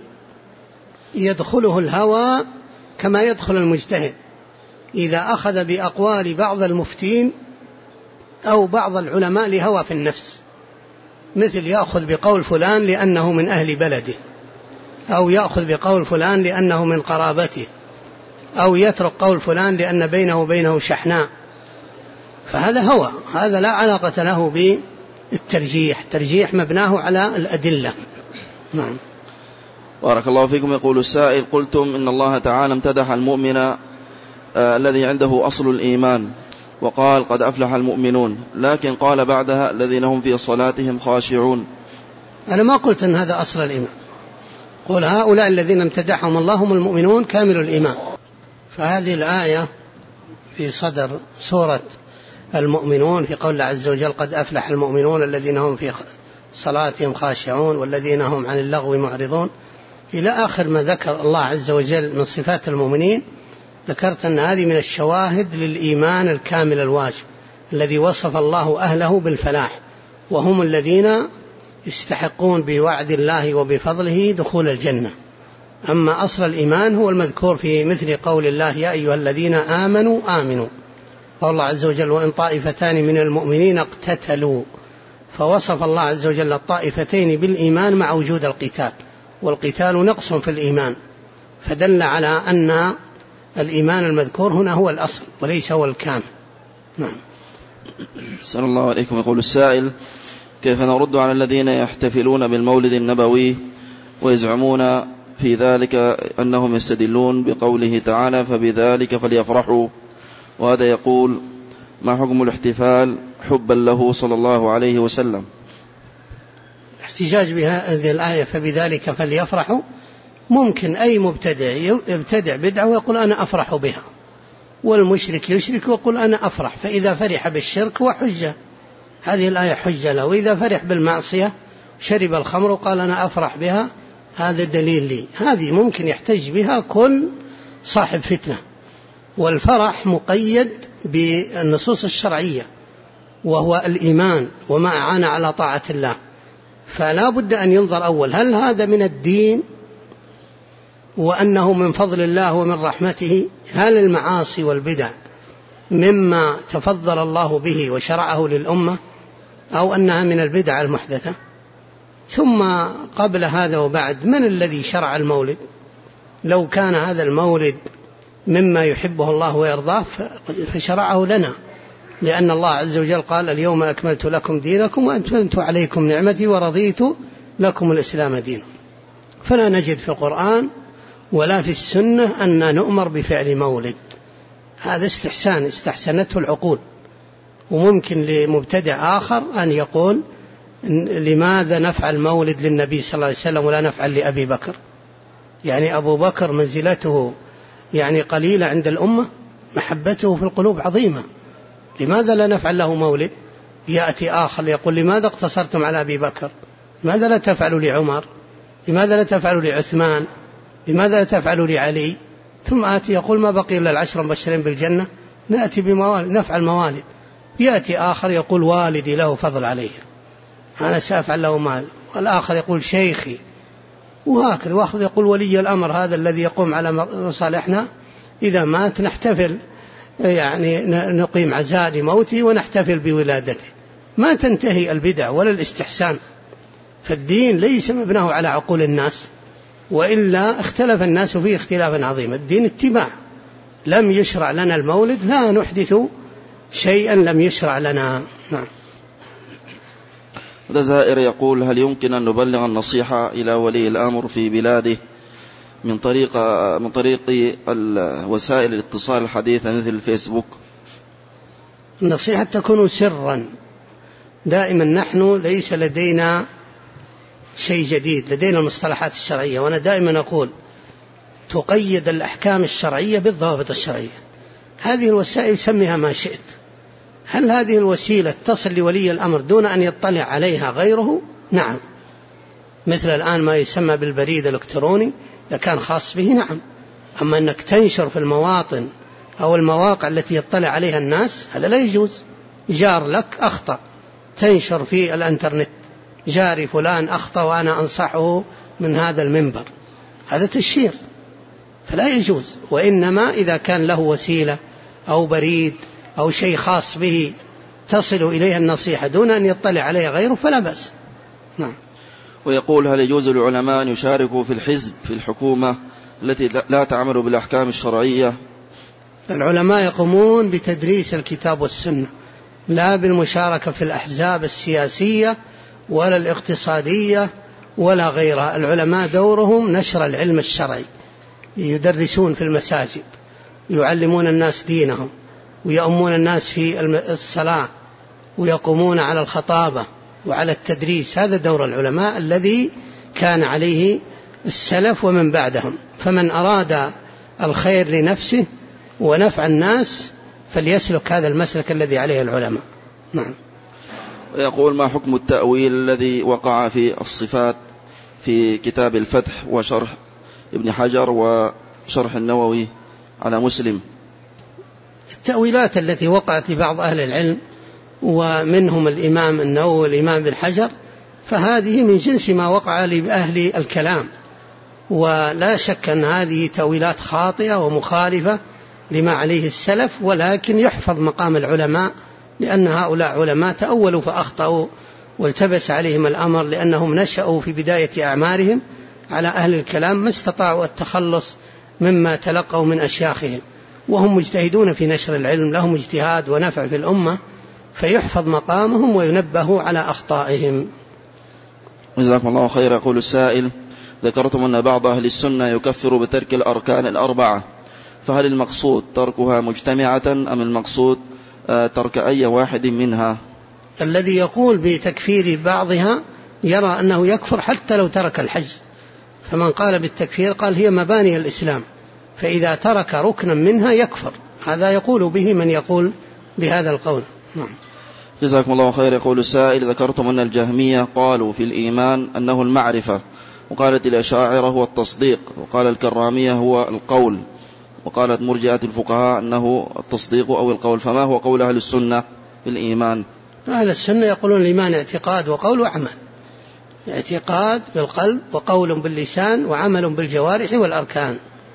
يدخله الهوى كما يدخل المجتهد إذا أخذ بأقوال بعض المفتين أو بعض العلماء لهوى في النفس، مثل يأخذ بقول فلان لأنه من أهل بلده، أو يأخذ بقول فلان لأنه من قرابته، أو يترك قول فلان لأن بينه وبينه شحناء. فهذا هوى، هذا لا علاقة له بالترجيح. الترجيح مبناه على الأدلة. نعم. بارك الله فيكم. يقول السائل: قلتم إن الله تعالى امتدح المؤمن الذي عنده أصل الإيمان وقال: قد أفلح المؤمنون، لكن قال بعدها: الذين هم في صلاتهم خاشعون. أنا ما قلت أن هذا أصل الإيمان، قل هؤلاء الذين امتدحهم الله هم المؤمنون كامل الإيمان. فهذه الآية في صدر سورة المؤمنون في قول الله عز وجل: قد أفلح المؤمنون الذين هم في صلاتهم خاشعون والذين هم عن اللغو معرضون، إلى آخر ما ذكر الله عز وجل من صفات المؤمنين. ذكرت أن هذه من الشواهد للإيمان الكامل الواجب الذي وصف الله أهله بالفلاح، وهم الذين يستحقون بوعد الله وبفضله دخول الجنة. أما أصل الإيمان هو المذكور في مثل قول الله: يا أيها الذين آمنوا آمنوا. قال الله عز وجل: وإن طائفتان من المؤمنين اقتتلوا. فوصف الله عز وجل الطائفتين بالإيمان مع وجود القتال، والقتال نقص في الإيمان، فدل على أن الإيمان المذكور هنا هو الأصل وليس هو الكامل. نعم. صلى الله عليكم. يقول السائل: كيف نرد على الذين يحتفلون بالمولد النبوي ويزعمون في ذلك أنهم يستدلون بقوله تعالى: فبذلك فليفرحوا، وهذا يقول: ما حكم الاحتفال حبا له صلى الله عليه وسلم؟ احتجاج بهذه الآية فبذلك فليفرحوا، ممكن أي مبتدع يبتدع بدعة ويقول أنا أفرح بها، والمشرك يشرك ويقول أنا أفرح، فإذا فرح بالشرك هو حجة، هذه الآية حجة له. وإذا فرح بالمعصية شرب الخمر وقال أنا أفرح بها، هذا دليل لي. هذه ممكن يحتج بها كل صاحب فتنة. والفرح مقيد بالنصوص الشرعية وهو الإيمان وما أعان على طاعة الله، فلا بد أن ينظر أول هل هذا من الدين وأنه من فضل الله ومن رحمته، هل المعاصي والبدع مما تفضل الله به وشرعه للأمة أو أنها من البدع المحدثة. ثم قبل هذا وبعد من الذي شرع المولد؟ لو كان هذا المولد مما يحبه الله ويرضاه فشرعه لنا، لأن الله عز وجل قال: اليوم أكملت لكم دينكم وأتممت عليكم نعمتي ورضيت لكم الإسلام دينا. فلا نجد في القرآن ولا في السنة أن نؤمر بفعل مولد، هذا استحسان استحسنته العقول. وممكن لمبتدع آخر أن يقول: لماذا نفعل مولد للنبي صلى الله عليه وسلم ولا نفعل لأبي بكر؟ يعني أبو بكر منزلته يعني قليلة عند الأمة، محبته في القلوب عظيمة، لماذا لا نفعل له مولد؟ يأتي آخر يقول: لماذا اقتصرتم على أبي بكر؟ لماذا لا تفعلوا لعمر؟ لماذا لا تفعلوا لعثمان؟ لماذا لا تفعلوا لعلي؟ ثم آتي يقول: ما بقي إلا العشر المبشرين بالجنة، نأتي بموالد نفعل موالد. يأتي آخر يقول: والدي له فضل عليه، أنا سأفعل له مال. والآخر يقول: شيخي، وهكذا. واخذ يقول: ولي الأمر هذا الذي يقوم على مصالحنا إذا مات نحتفل، يعني نقيم عزاء لموته ونحتفل بولادته. ما تنتهي البدع ولا الاستحسان. فالدين ليس مبناه على عقول الناس، وإلا اختلف الناس فيه اختلافا عظيما. الدين اتباع، لم يشرع لنا المولد، لا نحدث شيئا لم يشرع لنا. نعم. هذا زائر يقول: هل يمكن أن نبلغ النصيحة إلى ولي الأمر في بلاده من طريق وسائل الاتصال الحديثة مثل الفيسبوك؟ النصيحة تكون سرا دائما. نحن ليس لدينا شيء جديد، لدينا المصطلحات الشرعية، وأنا دائما أقول تقيد الأحكام الشرعية بالضوابط الشرعية. هذه الوسائل سميها ما شئت. هل هذه الوسيلة تصل لولي الأمر دون أن يطلع عليها غيره؟ نعم. مثل الآن ما يسمى بالبريد الإلكتروني إذا كان خاص به، نعم. أما أنك تنشر في المواطن أو المواقع التي يطلع عليها الناس، هذا لا يجوز. جار لك أخطأ، تنشر في الانترنت جاري فلان أخطأ وأنا أنصحه من هذا المنبر، هذا تشهير، فلا يجوز. وإنما إذا كان له وسيلة أو بريد أو شيء خاص به تصل إليها النصيحة دون أن يطلع عليها غيره فلا بأس. نعم. ويقول: هل يجوز للعلماء أن يشاركوا في الحزب في الحكومة التي لا تعمل بالأحكام الشرعية؟ العلماء يقومون بتدريس الكتاب والسنة، لا بالمشاركة في الأحزاب السياسية ولا الاقتصادية ولا غيرها. العلماء دورهم نشر العلم الشرعي، يدرسون في المساجد، يعلمون الناس دينهم، ويؤمون الناس في الصلاة، ويقومون على الخطابة وعلى التدريس. هذا دور العلماء الذي كان عليه السلف ومن بعدهم. فمن أراد الخير لنفسه ونفع الناس فليسلك هذا المسلك الذي عليه العلماء. نعم. ويقول: ما حكم التأويل الذي وقع في الصفات في كتاب الفتح وشرح ابن حجر وشرح النووي على مسلم؟ التأويلات التي وقعت لبعض أهل العلم ومنهم الإمام النووي والإمام ابن حجر، فهذه من جنس ما وقع لأهل الكلام، ولا شك أن هذه تأويلات خاطئة ومخالفة لما عليه السلف، ولكن يحفظ مقام العلماء، لأن هؤلاء علماء تأولوا فأخطأوا والتبس عليهم الأمر، لأنهم نشأوا في بداية أعمارهم على أهل الكلام، ما استطاعوا التخلص مما تلقوا من أشياخهم، وهم مجتهدون في نشر العلم، لهم اجتهاد ونفع في الأمة، فيحفظ مقامهم وينبهوا على أخطائهم. جزاكم الله خير. يقول السائل: ذكرتم أن بعض أهل السنة يكفر بترك الأركان الأربعة، فهل المقصود تركها مجتمعة أم المقصود ترك أي واحد منها؟ الذي يقول بتكفير بعضها يرى أنه يكفر حتى لو ترك الحج، فمن قال بالتكفير قال هي مباني الإسلام، فإذا ترك ركنا منها يكفر. هذا يقول به من يقول بهذا القول. جزاكم الله خير. يقول السائل: ذكرتم أن الجهمية قالوا في الإيمان أنه المعرفة، وقالت الأشاعرة هو التصديق، وقال الكرامية هو القول، وقالت مرجئة الفقهاء أنه التصديق أو القول، فما هو قول أهل السنة في الإيمان؟ أهل السنة يقولون الإيمان اعتقاد وقول وعمل، اعتقاد بالقلب وقول باللسان وعمل بالجوارح والأركان.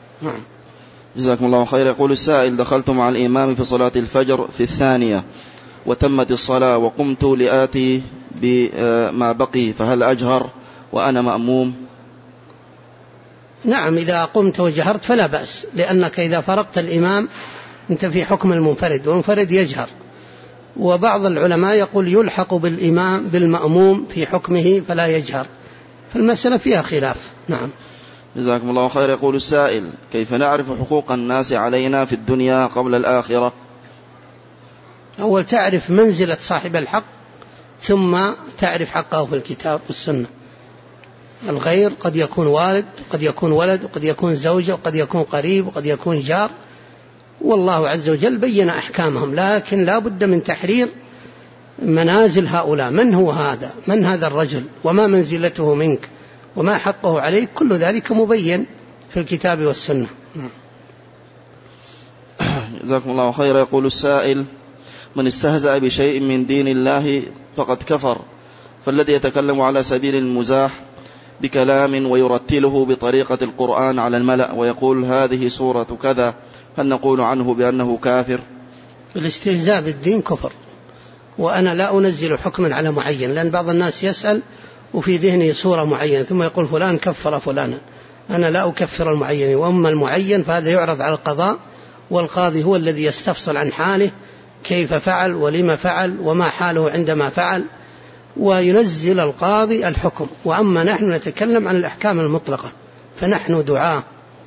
جزاكم الله خير. يقول السائل: دخلت مع الإمام في صلاة الفجر في الثانية وتمت الصلاة وقمت لآتي بما بقي، فهل أجهر وأنا مأموم؟ نعم، إذا قمت وجهرت فلا بأس، لأنك إذا فرقت الإمام أنت في حكم المنفرد، والمنفرد يجهر. وبعض العلماء يقول يلحق بالإمام بالمأموم في حكمه فلا يجهر، فالمسألة فيها خلاف. نعم. جزاكم الله خير. يقول السائل: كيف نعرف حقوق الناس علينا في الدنيا قبل الآخرة؟ أول تعرف منزلة صاحب الحق، ثم تعرف حقه في الكتاب والسنة. الغير قد يكون والد، قد يكون ولد، وقد يكون زوجة، وقد يكون قريب، وقد يكون جار، والله عز وجل بين أحكامهم، لكن لا بد من تحرير منازل هؤلاء. من هو هذا؟ من هذا الرجل؟ وما منزلته منك؟ وما حقه عليك؟ كل ذلك مبين في الكتاب والسنة. جزاكم الله خير. يقول السائل: من استهزأ بشيء من دين الله فقد كفر، فالذي يتكلم على سبيل المزاح بكلام ويرتله بطريقة القرآن على الملأ ويقول هذه سورة كذا، هل نقول عنه بأنه كافر؟ الاستهزاء بالدين كفر، وأنا لا أنزل حكما على معين، لأن بعض الناس يسأل وفي ذهنه صورة معينة ثم يقول فلان كفر فلانا. أنا لا أكفر المعين، وأما المعين فهذا يعرض على القضاء، والقاضي هو الذي يستفصل عن حاله كيف فعل ولما فعل وما حاله عندما فعل، وينزل القاضي الحكم. وأما نحن نتكلم عن الأحكام المطلقة، فنحن دعاة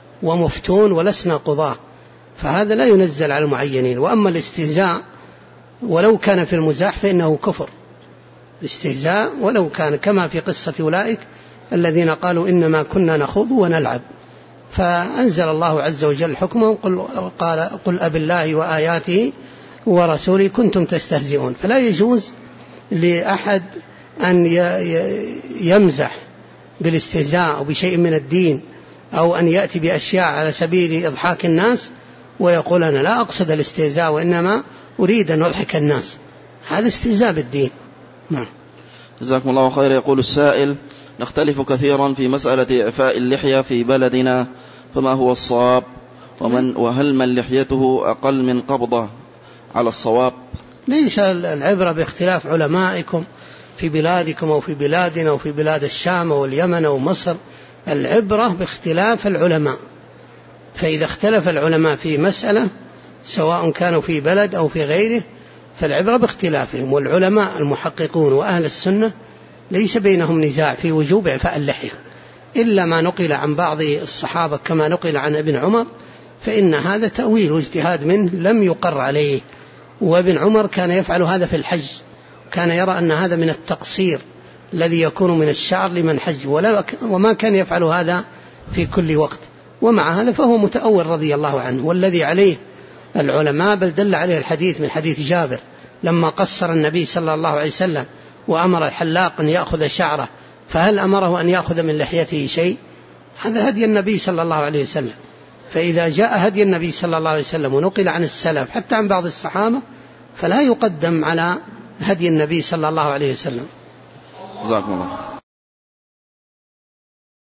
ومفتون ولسنا قضاة، فهذا لا ينزل على المعينين. وأما الاستهزاء ولو كان في المزاح فإنه كفر الاستهزاء، ولو كان كما في قصة أولئك الذين قالوا إنما كنا نخوض ونلعب. فأنزل الله عز وجل حكمه قل أب الله وآياته ورسوله كنتم تستهزئون. فلا يجوز لأحد أن يمزح بالاستهزاء أو بشيء من الدين، أو أن يأتي بأشياء على سبيل إضحاك الناس ويقول أنا لا أقصد الاستهزاء وإنما أريد أن أضحك الناس، هذا استهزاء بالدين. نعم. جزاكم الله خير. يقول السائل: نختلف كثيرا في مسألة إعفاء اللحية في بلدنا، فما هو الصواب؟ وهل من لحيته أقل من قبضة على الصواب؟ ليس العبرة باختلاف علمائكم في بلادكم أو في بلادنا أو في بلاد الشام أو اليمن أو مصر، العبرة باختلاف العلماء. فإذا اختلف العلماء في مسألة سواء كانوا في بلد أو في غيره فالعبرة باختلافهم. والعلماء المحققون وأهل السنة ليس بينهم نزاع في وجوب إعفاء اللحية، إلا ما نقل عن بعض الصحابة كما نقل عن ابن عمر، فإن هذا تأويل واجتهاد منه لم يقر عليه. وابن عمر كان يفعل هذا في الحج، كان يرى أن هذا من التقصير الذي يكون من الشعر لمن حج، وما كان يفعل هذا في كل وقت. ومع هذا فهو متأول رضي الله عنه، والذي عليه العلماء بل دل عليه الحديث من حديث جابر لما قصر النبي صلى الله عليه وسلم وأمر الحلاق أن يأخذ شعره، فهل أمره أن يأخذ من لحيته شيء؟ هذا هدي النبي صلى الله عليه وسلم. فإذا جاء هدي النبي صلى الله عليه وسلم ونقل عن السلف حتى عن بعض الصحابة فلا يقدم على هدي النبي صلى الله عليه وسلم. جزاكم الله.